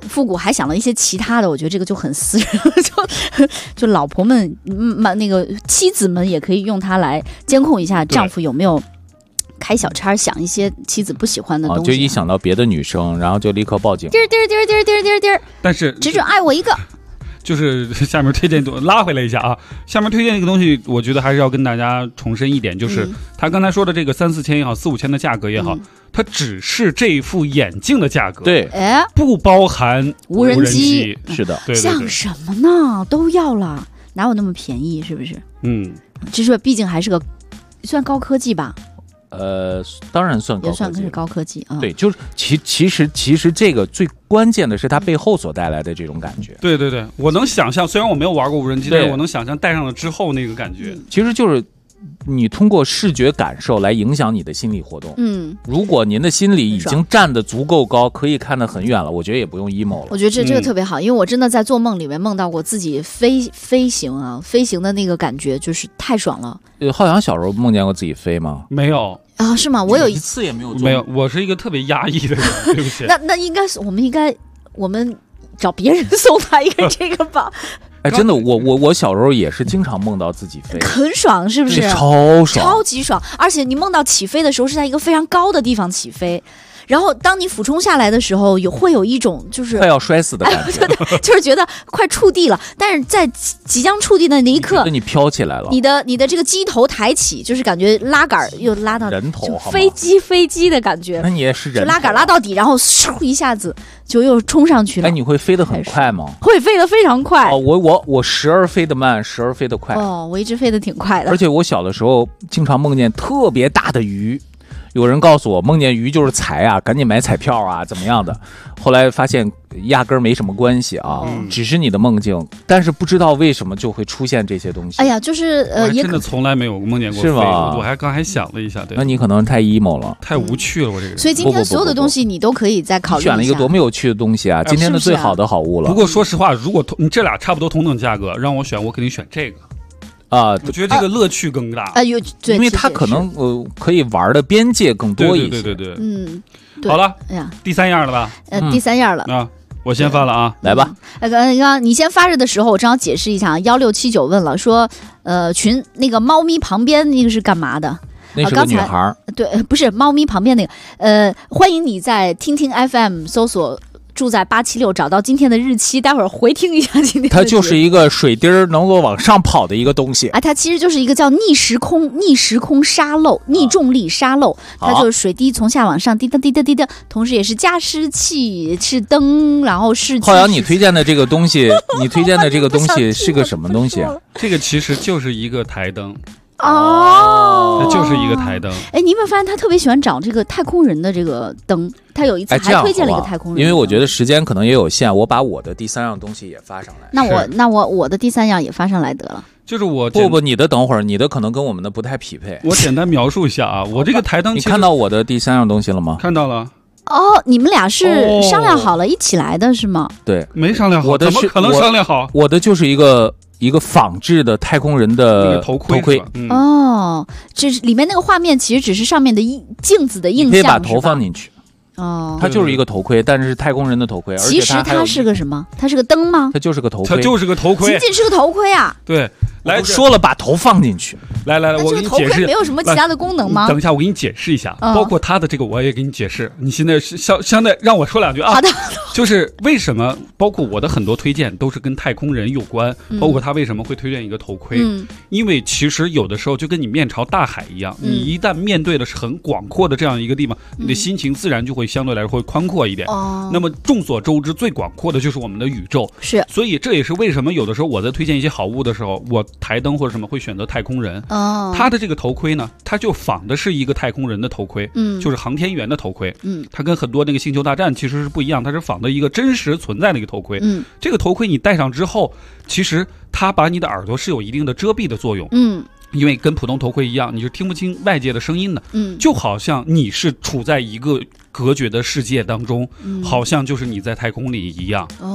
复古还想了一些其他的，我觉得这个就很私人，就老婆们那个妻子们也可以用它来监控一下丈夫有没有开小差，想一些妻子不喜欢的东西， 就一想到别的女生，然后就立刻报警。 滴儿滴儿滴儿滴儿滴儿滴儿滴儿， 但是只准爱我一个。 就是下面推荐拉回来一下啊，下面推荐这个东西，我觉得还是要跟大家重申一点，就是他刚才说的这个3-4千也好，4-5千的价格也好，它只是这副眼镜的价格， 对， 不包含无人机。 是的， 对， 像什么呢？都要了，哪有那么便宜？是不是？这是毕竟还是个算高科技吧。 当然算高科技， 也算是高科技啊。 对，就是其实这个最关键的是它背后所带来的这种感觉。 对对对，我能想象，虽然我没有玩过无人机，但是我能想象戴上了之后那个感觉。 其实就是你通过视觉感受来影响你的心理活动。如果您的心理已经站得足够高，可以看得很远了，我觉得也不用 emo 了。 我觉得这个特别好，因为我真的在做梦里面梦到过自己飞行啊，飞行的那个感觉就是太爽了。 浩洋小时候梦见过自己飞吗？ 没有啊？是吗？我有一次也没有做。 没有，我是一个特别压抑的人，对不起。 那应该是我们找别人送他一个这个吧。 真的，我小时候也是经常梦到自己飞， 很爽，是不是？ 超爽， 超级爽！而且你梦到起飞的时候是在一个非常高的地方起飞，然后当你俯冲下来的时候，会有一种就是快要摔死的感觉， 对，就是觉得快触地了，但是在即将触地的那一刻， 你飘起来了， 你的这个机头抬起，就是感觉拉杆又拉到人头， 飞机的感觉。 那你也是人头， 就拉杆拉到底，然后嗖一下子就又冲上去了。 你会飞得很快吗？ 会飞得非常快。 我时而飞得慢，时而飞得快。 我一直飞得挺快的。 而且我小的时候经常梦见特别大的鱼。有人告诉我梦见鱼就是财啊，赶紧买彩票啊，怎么样的？后来发现压根儿没什么关系啊，只是你的梦境，但是不知道为什么就会出现这些东西。 哎呀，就是真的从来没有梦见过， 是吗？ 我刚还想了一下，对， 那你可能太 emo 了， 太无趣了，我这个人。 所以今天所有的东西你都可以再考虑一下。 选了一个多么有趣的东西啊！今天的最好的好物了。 不过说实话，如果你这俩差不多同等价格，让我选，我肯定选这个。我觉得这个乐趣更大对， 因为它可能可以玩的边界更多一些。 对， 对。 好了， 哎呀， 第3样了吧？ 第3样了啊！我先发了啊， 来吧。 刚你先发着的时候，我正好解释一下，1679问了，说群那个猫咪旁边那个是干嘛的？ 那是个女孩。 对，不是猫咪旁边那个。欢迎你在听听 FM 搜索。住在876，找到今天的日期，待会儿回听一下今天的。 它就是一个水滴儿能够往上跑的一个东西啊，它其实就是一个叫逆时空沙漏，逆重力沙漏，它就是水滴从下往上滴答滴答滴答，同时也是加湿器，是灯，然后是。 浩洋，你推荐的这个东西，是个什么东西啊？ 这个其实就是一个台灯。 它就是一个台灯。 你有没有发现他特别喜欢找这个太空人的这个灯？他有一次还推荐了一个太空人。 因为我觉得时间可能也有限，我把我的第3样东西也发上来。 那我的第3样也发上来得了。 就是我不，你的等会儿，你的可能跟我们的不太匹配。 我简单描述一下啊，我这个台灯， 你看到我的第3样东西了吗？ 看到了。 你们俩是商量好了一起来的是吗？ 对， 没商量好，怎么可能商量好？ 我的就是一个仿制的太空人的头盔。 这里面那个画面其实只是上面的镜子的印象， 可以把头放进去。 它就是一个头盔，但是是太空人的头盔。 其实它是个什么？它是个灯吗？ 它就是个头盔， 仅仅是个头盔啊！ 对，来说了把头放进去。 来，我给你解释， 没有什么其他的功能吗？ 等一下，我给你解释一下，包括它的这个我也给你解释。你现在是相对让我说2句啊。 好的。 就是为什么，包括我的很多推荐都是跟太空人有关，包括他为什么会推荐一个头盔，因为其实有的时候就跟你面朝大海一样，你一旦面对的是很广阔的这样一个地方，你的心情自然就会相对来说会宽阔一点。那么众所周知，最广阔的就是我们的宇宙， 是， 所以这也是为什么有的时候我在推荐一些好物的时候，我台灯或者什么会选择太空人。他的这个头盔呢，它就仿的是一个太空人的头盔，就是航天员的头盔。它跟很多那个星球大战其实是不一样，它是仿的一个真实存在的一个头盔。这个头盔你戴上之后，其实它把你的耳朵是有一定的遮蔽的作用。因为跟普通头盔一样，你是听不清外界的声音的。就好像你是处在一个隔绝的世界当中，好像就是你在太空里一样。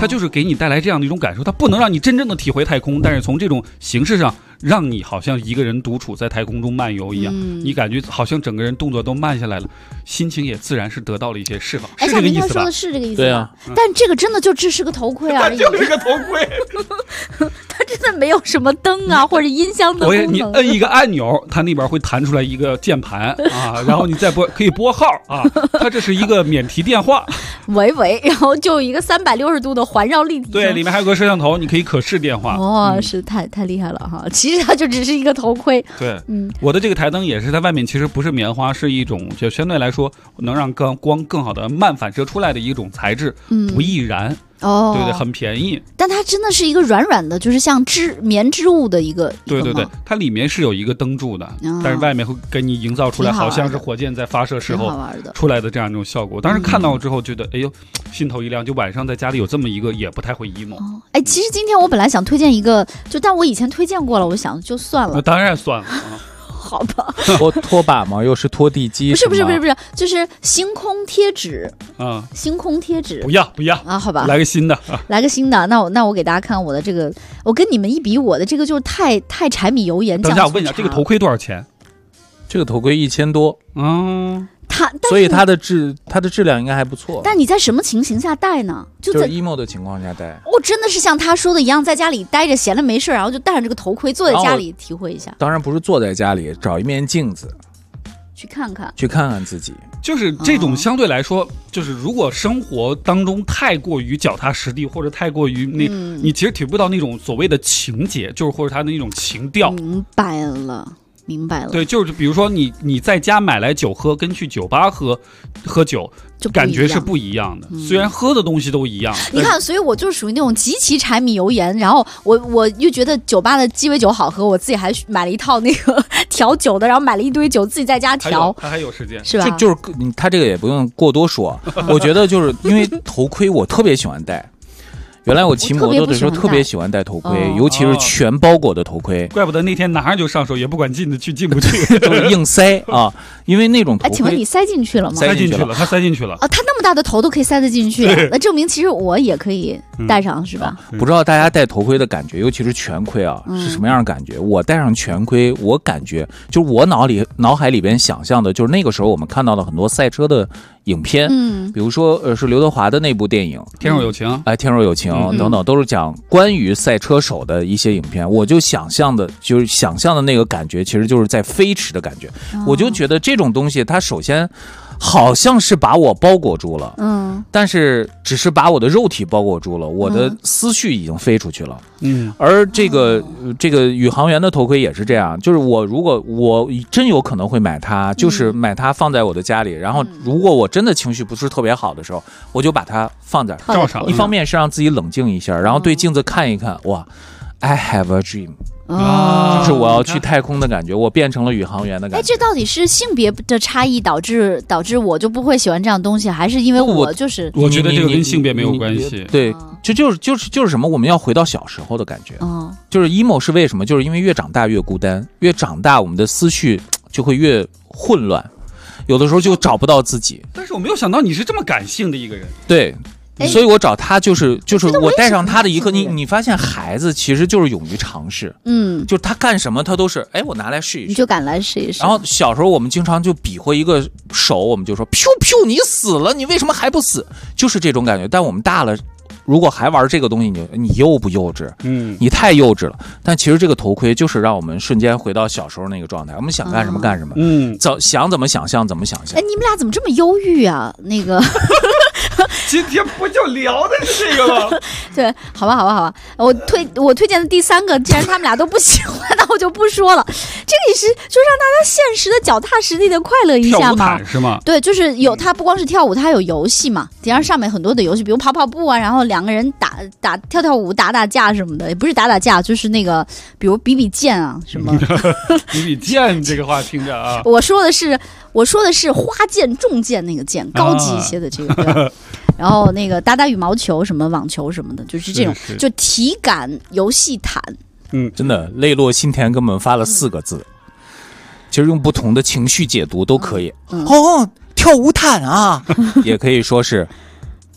它就是给你带来这样的一种感受，它不能让你真正的体会太空，但是从这种形式上让你好像一个人独处在太空中漫游一样，你感觉好像整个人动作都慢下来了，心情也自然是得到了一些释放，是这个意思吧？ 说的是这个意思吧？ 对啊， 但这个真的就只是个头盔而已， 它就是个头盔， 它真的没有什么灯啊或者音箱的功能。 你摁一个按钮，它那边会弹出来一个键盘啊，然后你再可以拨号啊，它这是一个免提电话， 喂，然后就一个360度的环绕立体， 对，里面还有个摄像头，你可以可视电话。 哇，是太厉害了哈！其实它就只是一个头盔。 对，我的这个台灯也是，它外面其实不是棉花，是一种就相对来说能让光更好的慢反射出来的一种材质，不易燃。 哦， 对，很便宜， 但它真的是一个软软的，就是像棉织物的一个。 对，它里面是有一个灯柱的，但是外面会给你营造出来好像是火箭在发射时候出来的这样一种效果。当时看到之后觉得，哎呦，心头一亮，就晚上在家里有这么一个也不太会 emo。 哎，其实今天我本来想推荐一个，但我以前推荐过了，我想就算了。 当然算了。 好吧， 拖把吗？又是拖地机？ 不是，就是星空贴纸。星空贴纸。 不要啊！好吧， 来个新的。 那我给大家看我的这个，我跟你们一比，我的这个就是太柴米油盐酱醋茶。 等一下，我问一下，这个头盔多少钱？ 这个头盔1000多。所以它的质量应该还不错。 但你在什么情形下戴呢？ 就是 emo 的情况下戴。 我真的是像他说的一样，在家里待着闲了没事，然后就戴上这个头盔，坐在家里体会一下。 当然不是坐在家里，找一面镜子， 去看看自己。 就是这种相对来说，就是如果生活当中太过于脚踏实地，或者太过于你其实体会不到那种所谓的情节，就是或者它的那种情调。 明白了， 对，就是比如说你在家买来酒喝，跟去酒吧喝酒，就感觉是不一样的。虽然喝的东西都一样， 你看，所以我就属于那种极其柴米油盐，然后我又觉得酒吧的鸡尾酒好喝，我自己还买了一套那个调酒的，然后买了一堆酒自己在家调。 他还有时间， 是吧？ 就是他这个也不用过多说，我觉得就是因为头盔我特别喜欢戴。原来我骑摩托的时候特别喜欢戴头盔，尤其是全包裹的头盔。 怪不得那天拿上就上手，也不管进不去， 都是硬塞啊！因为那种头盔， 请问你塞进去了吗？ 塞进去了，他塞进去了。 他那么大的头都可以塞得进去，那证明其实我也可以戴上，是吧？ 不知道大家戴头盔的感觉，尤其是全盔啊，是什么样的感觉？我戴上全盔，我感觉就是我脑海里边想象的，就是那个时候我们看到了很多赛车的影片， 嗯， 比如说是刘德华的那部电影《 天若有情》， 哎，《天若有情》等等，都是讲关于赛车手的一些影片。我就想象的那个感觉，其实就是在飞驰的感觉。我就觉得这种东西，它首先好像是把我包裹住了， 嗯， 但是只是把我的肉体包裹住了，我的思绪已经飞出去了， 嗯。 而这个宇航员的头盔也是这样，就是如果我真有可能会买它，就是买它放在我的家里，然后如果我真的情绪不是特别好的时候，我就把它放在罩上。 一方面是让自己冷静一下，然后对镜子看一看，哇 ，I have a dream。就是我要去太空的感觉，我变成了宇航员的感觉。 哎，这到底是性别的差异导致我就不会喜欢这样东西，还是因为我就是？ 我觉得这个跟性别没有关系。 对，就是什么？我们要回到小时候的感觉。就是 emo 是为什么？就是因为越长大越孤单，越长大我们的思绪就会越混乱，有的时候就找不到自己。 但是我没有想到你是这么感性的一个人。 对。所以我找他就是我带上他的一刻，你发现孩子其实就是勇于尝试，就是他干什么他都是，哎，我拿来试一试， 你就敢来试一试。 然后小时候我们经常就比划一个手，我们就说噗噗，你死了，你为什么还不死？就是这种感觉。但我们大了，如果还玩这个东西，你幼不幼稚？你太幼稚了。但其实这个头盔就是让我们瞬间回到小时候那个状态，我们想干什么干什么，想怎么想象怎么想象。 哎，你们俩怎么这么忧郁啊？那个。 今天不就聊的是这个吗？ 对，好吧，我推荐的第三个，既然他们俩都不喜欢，那我就不说了。这个也是就让大家现实的脚踏实地的快乐一下嘛， 跳舞毯是吗？ 对，就是它不光是跳舞，它还有游戏嘛。加上上面很多的游戏，比如跑跑步啊，然后两个人跳舞、打架什么的，也不是打架，就是那个比如比剑啊什么。 比剑这个话听着啊， 我说的是花剑、重剑那个剑，高级一些的这个。然后那个打羽毛球、什么网球什么的，就是这种就体感游戏毯。 真的，泪落心田给我们发了4个字，其实用不同的情绪解读都可以。跳舞毯啊，也可以说是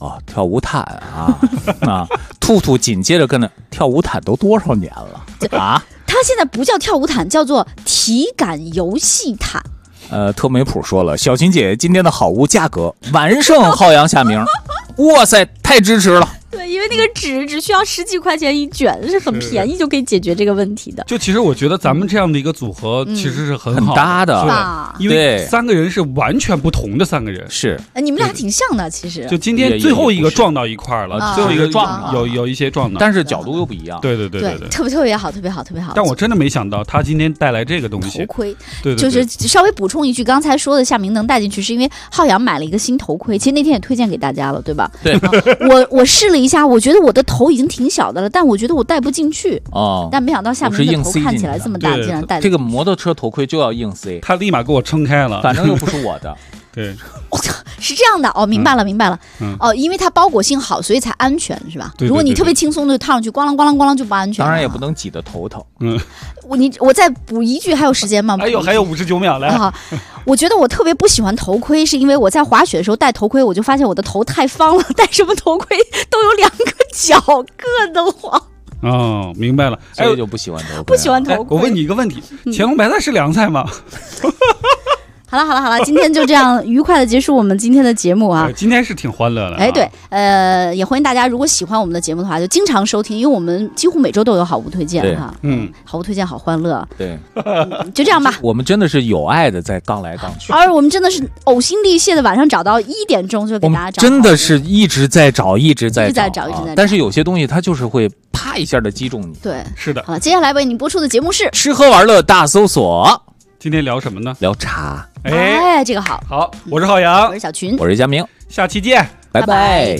哦，跳舞毯啊，兔兔紧接着跟着跳舞毯都多少年了啊？ 它现在不叫跳舞毯，叫做体感游戏毯。 特美普说了，小琴姐今天的好物价格完胜浩洋夏明，哇塞，太支持了。 对，因为那个纸只需要10几块钱一卷，是很便宜就可以解决这个问题的。 就其实我觉得咱们这样的一个组合其实是很好很搭的， 对，因为3个人是完全不同的3个人。 是， 你们俩挺像的，其实。 就今天最后一个撞到一块儿了，最后一个有一些撞到， 但是角度又不一样。 对， 特别好，特别好，特别好。 但我真的没想到他今天带来这个东西， 头盔。 对， 就是稍微补充一句，刚才说的夏明能带进去，是因为浩洋买了一个新头盔，其实那天也推荐给大家了，对吧？ 对。 我试了一下，我觉得我的头已经挺小的了，但我觉得我戴不进去哦。但没想到夏明的头看起来这么大，竟然戴。 这个摩托车头盔就要硬塞， 他立马给我撑开了， 反正又不是我的。 对， 是这样的哦，明白了。因为它包裹性好，所以才安全，是吧？ 对。 如果你特别轻松的套上去，咣啷咣啷咣啷就不安全。 当然也不能挤得头疼。 我再补一句，还有时间吗？ 还有59秒来。 好，我觉得我特别不喜欢头盔，是因为我在滑雪的时候戴头盔，我就发现我的头太方了，戴什么头盔都有2个角，硌得慌。 哦，明白了， 所以就不喜欢头盔。 不喜欢头盔。 我问你一个问题，乾隆白菜是凉菜吗？ 好了，今天就这样愉快的结束我们今天的节目啊！ 今天是挺欢乐的。 哎，对，也欢迎大家，如果喜欢我们的节目的话，就经常收听，因为我们几乎每周都有好物推荐哈。好物推荐好欢乐。 对， 就这样吧。 我们真的是有爱的在杠来杠去， 而我们真的是呕心沥血的晚上找到1点钟就给大家找。 真的是一直在找。但是有些东西它就是会啪一下的击中你。 对， 是的。 好了，接下来为您播出的节目是吃喝玩乐大搜索。 今天聊什么呢？ 聊茶。 哎，这个好。 好，我是浩洋， 我是小群， 我是佳明， 下期见， 拜拜。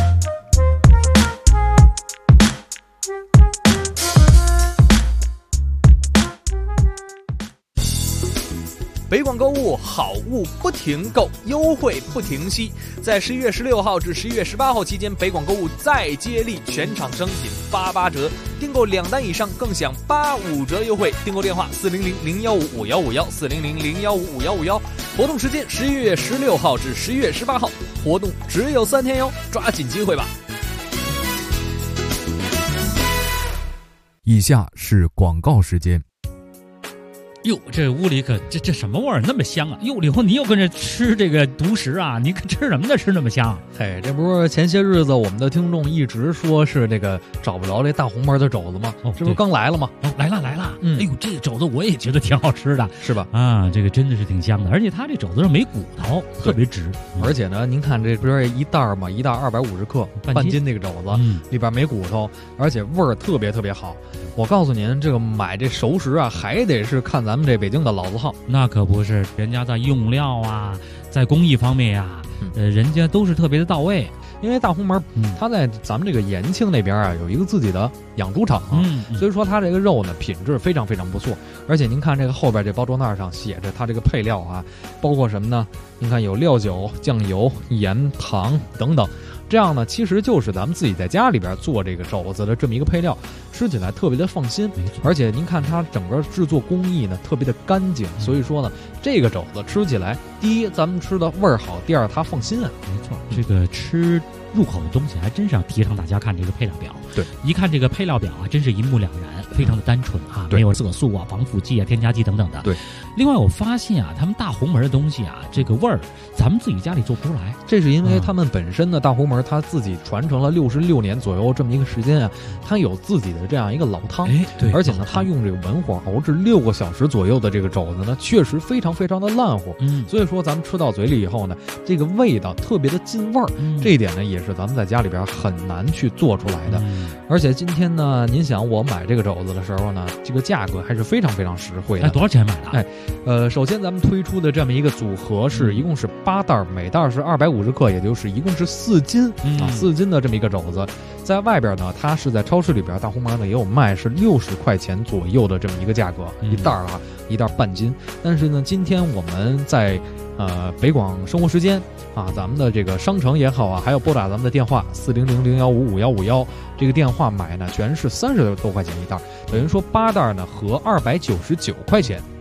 北广购物，好物不停购，优惠不停息。在11月16号至11月18号期间，北广购物再接力，全场商品88折，订购2单以上更享85折优惠。订购电话400-015-5151，400-015-5151。活动时间11月16号至11月18号，活动只有3天哟，抓紧机会吧。 以下是广告时间。 哟，这屋里可这什么味儿那么香啊！哟，李红，你又跟着吃这个独食啊？你可吃什么呢？吃那么香？ 嘿，这不是前些日子我们的听众一直说是这个找不着这大红门的肘子吗？这不是刚来了吗？ 来了。哎呦，这个肘子我也觉得挺好吃的， 是吧？ 啊，这个真的是挺香的，而且它这肘子上没骨头，特别直。 而且呢，您看这不是一袋嘛，一袋250克，半斤那个肘子，里边没骨头，而且味儿特别特别好。我告诉您，这个买这熟食啊，还得是看咱们这北京的老字号。 那可不是，人家在用料啊，在工艺方面呀，人家都是特别的到位。 因为大红门，它在咱们这个延庆那边啊，有一个自己的养猪场，所以说它这个肉呢品质非常非常不错。而且您看这个后边这包装袋上写着它这个配料啊，包括什么呢？您看有料酒、酱油、盐、糖等等。这样呢，其实就是咱们自己在家里边做这个肘子的这么一个配料，吃起来特别的放心。 没错， 而且您看它整个制作工艺呢特别的干净，所以说呢，这个肘子吃起来，第一咱们吃的味儿好，第二它放心啊。 没错，这个吃入口的东西还真是要提倡大家看这个配料表。 对， 一看这个配料表啊，真是一目了然，非常的单纯啊，没有色素啊、防腐剂啊、添加剂等等的。 对， 另外我发现啊，他们大红门的东西啊，这个味儿咱们自己家里做不出来， 这是因为他们本身的大红门，它自己传承了66年左右这么一个时间啊，它有自己的这样一个老汤。 对， 而且呢，它用这个文火熬制6个小时左右的这个肘子呢，确实非常非常的烂乎。所以说咱们吃到嘴里以后呢，这个味道特别的进味儿。这一点呢，也是咱们在家里边很难去做出来的。而且今天呢，您想我买这个肘子的时候呢，这个价格还是非常非常实惠的。 多少钱买的？ 首先咱们推出的这么一个组合是一共是8袋，每袋是250克，也就是一共是4斤4斤的这么一个肘子。在外边呢，它是在超市里边，大红门呢也有卖，是60块钱左右的这么一个价格，一袋啊，一袋半斤。但是呢，今天我们在北广生活时间啊，咱们的这个商城也好啊，还有拨打咱们的电话400-015-5151，这个电话买呢全是30多块钱一袋，等于说8袋呢合299块钱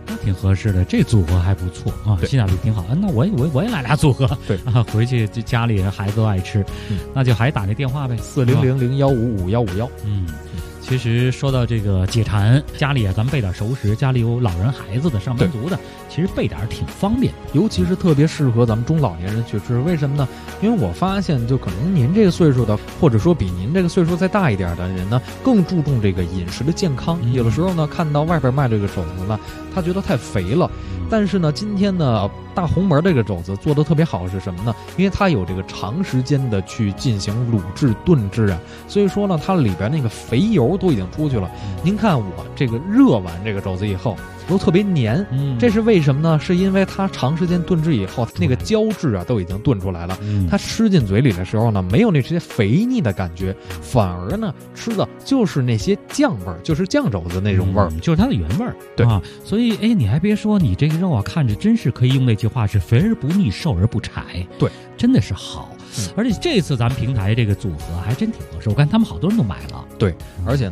挺合适的，这组合还不错啊，性价比挺好。那我也来俩组合， 对啊，回去就家里孩子都爱吃，那就还打那电话呗 ，400-015-5151。 其实说到这个解馋，家里咱们备点熟食，家里有老人孩子的上班族的，其实备点挺方便， 尤其是特别适合咱们中老年人去吃。为什么呢？因为我发现就可能您这个岁数的，或者说比您这个岁数再大一点的人呢，更注重这个饮食的健康。有的时候呢，看到外边卖这个肘子呢，他觉得太肥了。但是呢，今天呢，大红门这个肘子做的特别好是什么呢？因为它有这个长时间的去进行卤制炖制啊，所以说呢，它里边那个肥油都已经出去了。您看我这个热完这个肘子以后都特别黏，这是为什么呢？是因为它长时间炖制以后，那个胶质啊都已经炖出来了，它吃进嘴里的时候呢，没有那些肥腻的感觉，反而呢吃的就是那些酱味儿，就是酱肘子那种味儿， 就是它的原味儿。 对啊，所以你还别说，你这个肉啊，看着真是可以用那句话是肥而不腻，瘦而不柴。 对， 真的是好。而且这次咱们平台这个组合还真挺合适，我看他们好多人都买了。 对，而且呢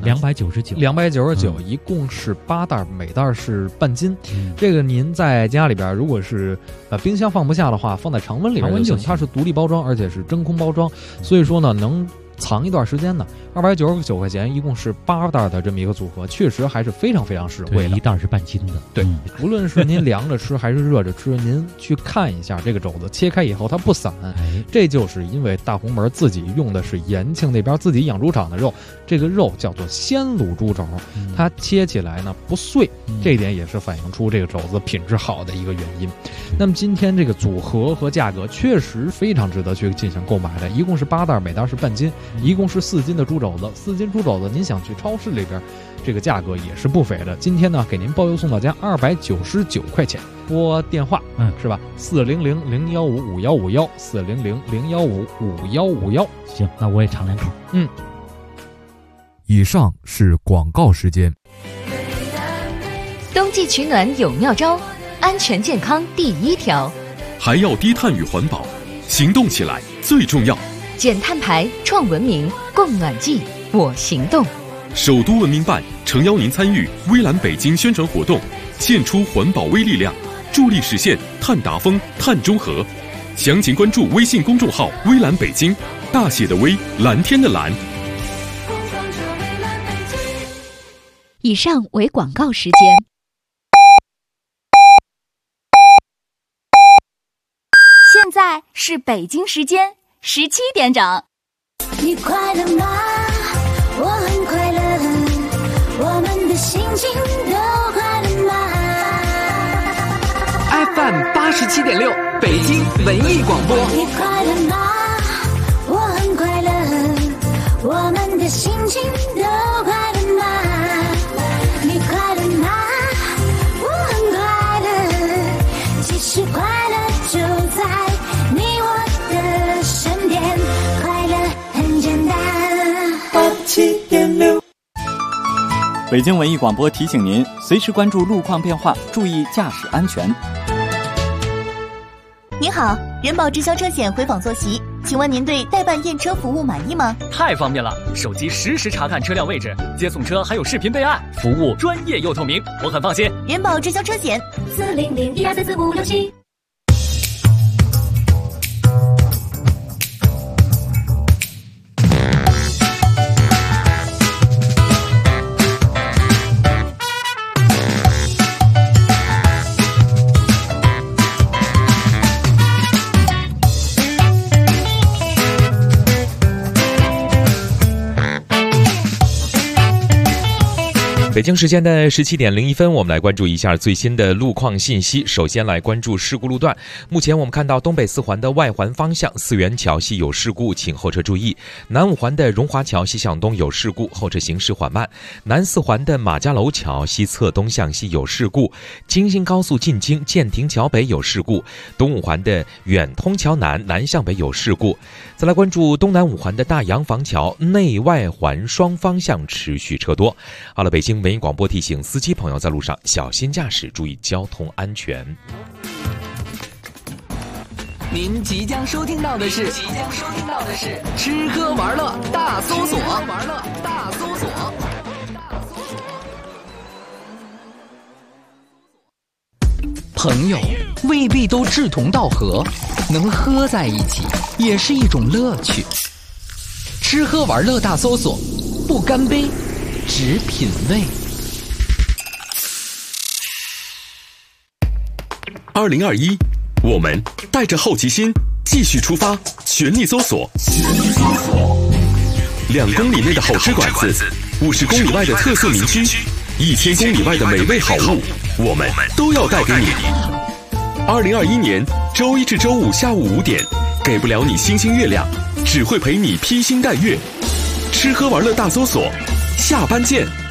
299， 一共是8袋，每袋是半斤。这个您在家里边，如果是冰箱放不下的话，放在常温里边就行。它是独立包装，而且是真空包装，所以说呢能藏一段时间呢。299块钱，一共是8袋的这么一个组合，确实还是非常非常实惠的。 一袋是半斤的。 对，无论是您凉着吃还是热着吃，您去看一下这个肘子，切开以后它不散，这就是因为大红门自己用的是延庆那边自己养猪场的肉，这个肉叫做鲜卤猪肘，它切起来呢不碎，这一点也是反映出这个肘子品质好的一个原因。那么今天这个组合和价格确实非常值得去进行购买的，一共是8袋，每袋是半斤，一共是4斤的猪肘子，4斤猪肘子，您想去超市里边，这个价格也是不菲的。今天呢，给您包邮送到家，299块钱。拨电话，是吧？400-015-5151，400-015-5151。 行，那我也尝两口。 以上是广告时间。 冬季取暖有妙招，安全健康第一条， 还要低碳与环保，行动起来最重要。 减碳排，创文明，供暖季，我行动。 首都文明办诚邀您参与微蓝北京宣传活动，献出环保微力量，助力实现碳达峰、碳中和。详情关注微信公众号微蓝北京，大写的微，蓝天的蓝。 以上为广告时间。 现在是北京时间17点整。 你快乐吗？我很快乐，我们的心情都快乐吗 ？FM 87.6，北京文艺广播。 你快乐吗？我很快乐，我们的心情都快乐吗？你快乐吗？我很快乐，其实快乐就在你我的身边，快乐很简单。87.6。 北京文艺广播提醒您，随时关注路况变化，注意驾驶安全。 您好，人保直销车险回访坐席，请问您对代办验车服务满意吗？ 太方便了，手机实时查看车辆位置，接送车还有视频备案，服务专业又透明，我很放心。 人保直销车险400-1234567。 北京时间的17点01分，我们来关注一下最新的路况信息。首先来关注事故路段。目前我们看到东北四环的外环方向四元桥西有事故，请后车注意。南五环的荣华桥西向东有事故，后车行驶缓慢。南四环的马家楼桥西侧东向西有事故。京新高速进京建亭桥北有事故。东五环的远通桥南南向北有事故。再来关注东南五环的大洋房桥内外环双方向持续车多。好了，北京文艺广播提醒司机朋友在路上小心驾驶，注意交通安全。 您即将收听到的是吃喝玩乐大搜索。 朋友未必都志同道合，能喝在一起也是一种乐趣。吃喝玩乐大搜索，不干杯，只品味。 2021，我们带着好奇心继续出发，全力搜索。2公里内的好吃馆子，50公里外的特色民居，1000公里外的美味好物，我们都要带给你。2021年周一至周五下午5点，给不了你星星月亮，只会陪你披星戴月。吃喝玩乐大搜索，下班见。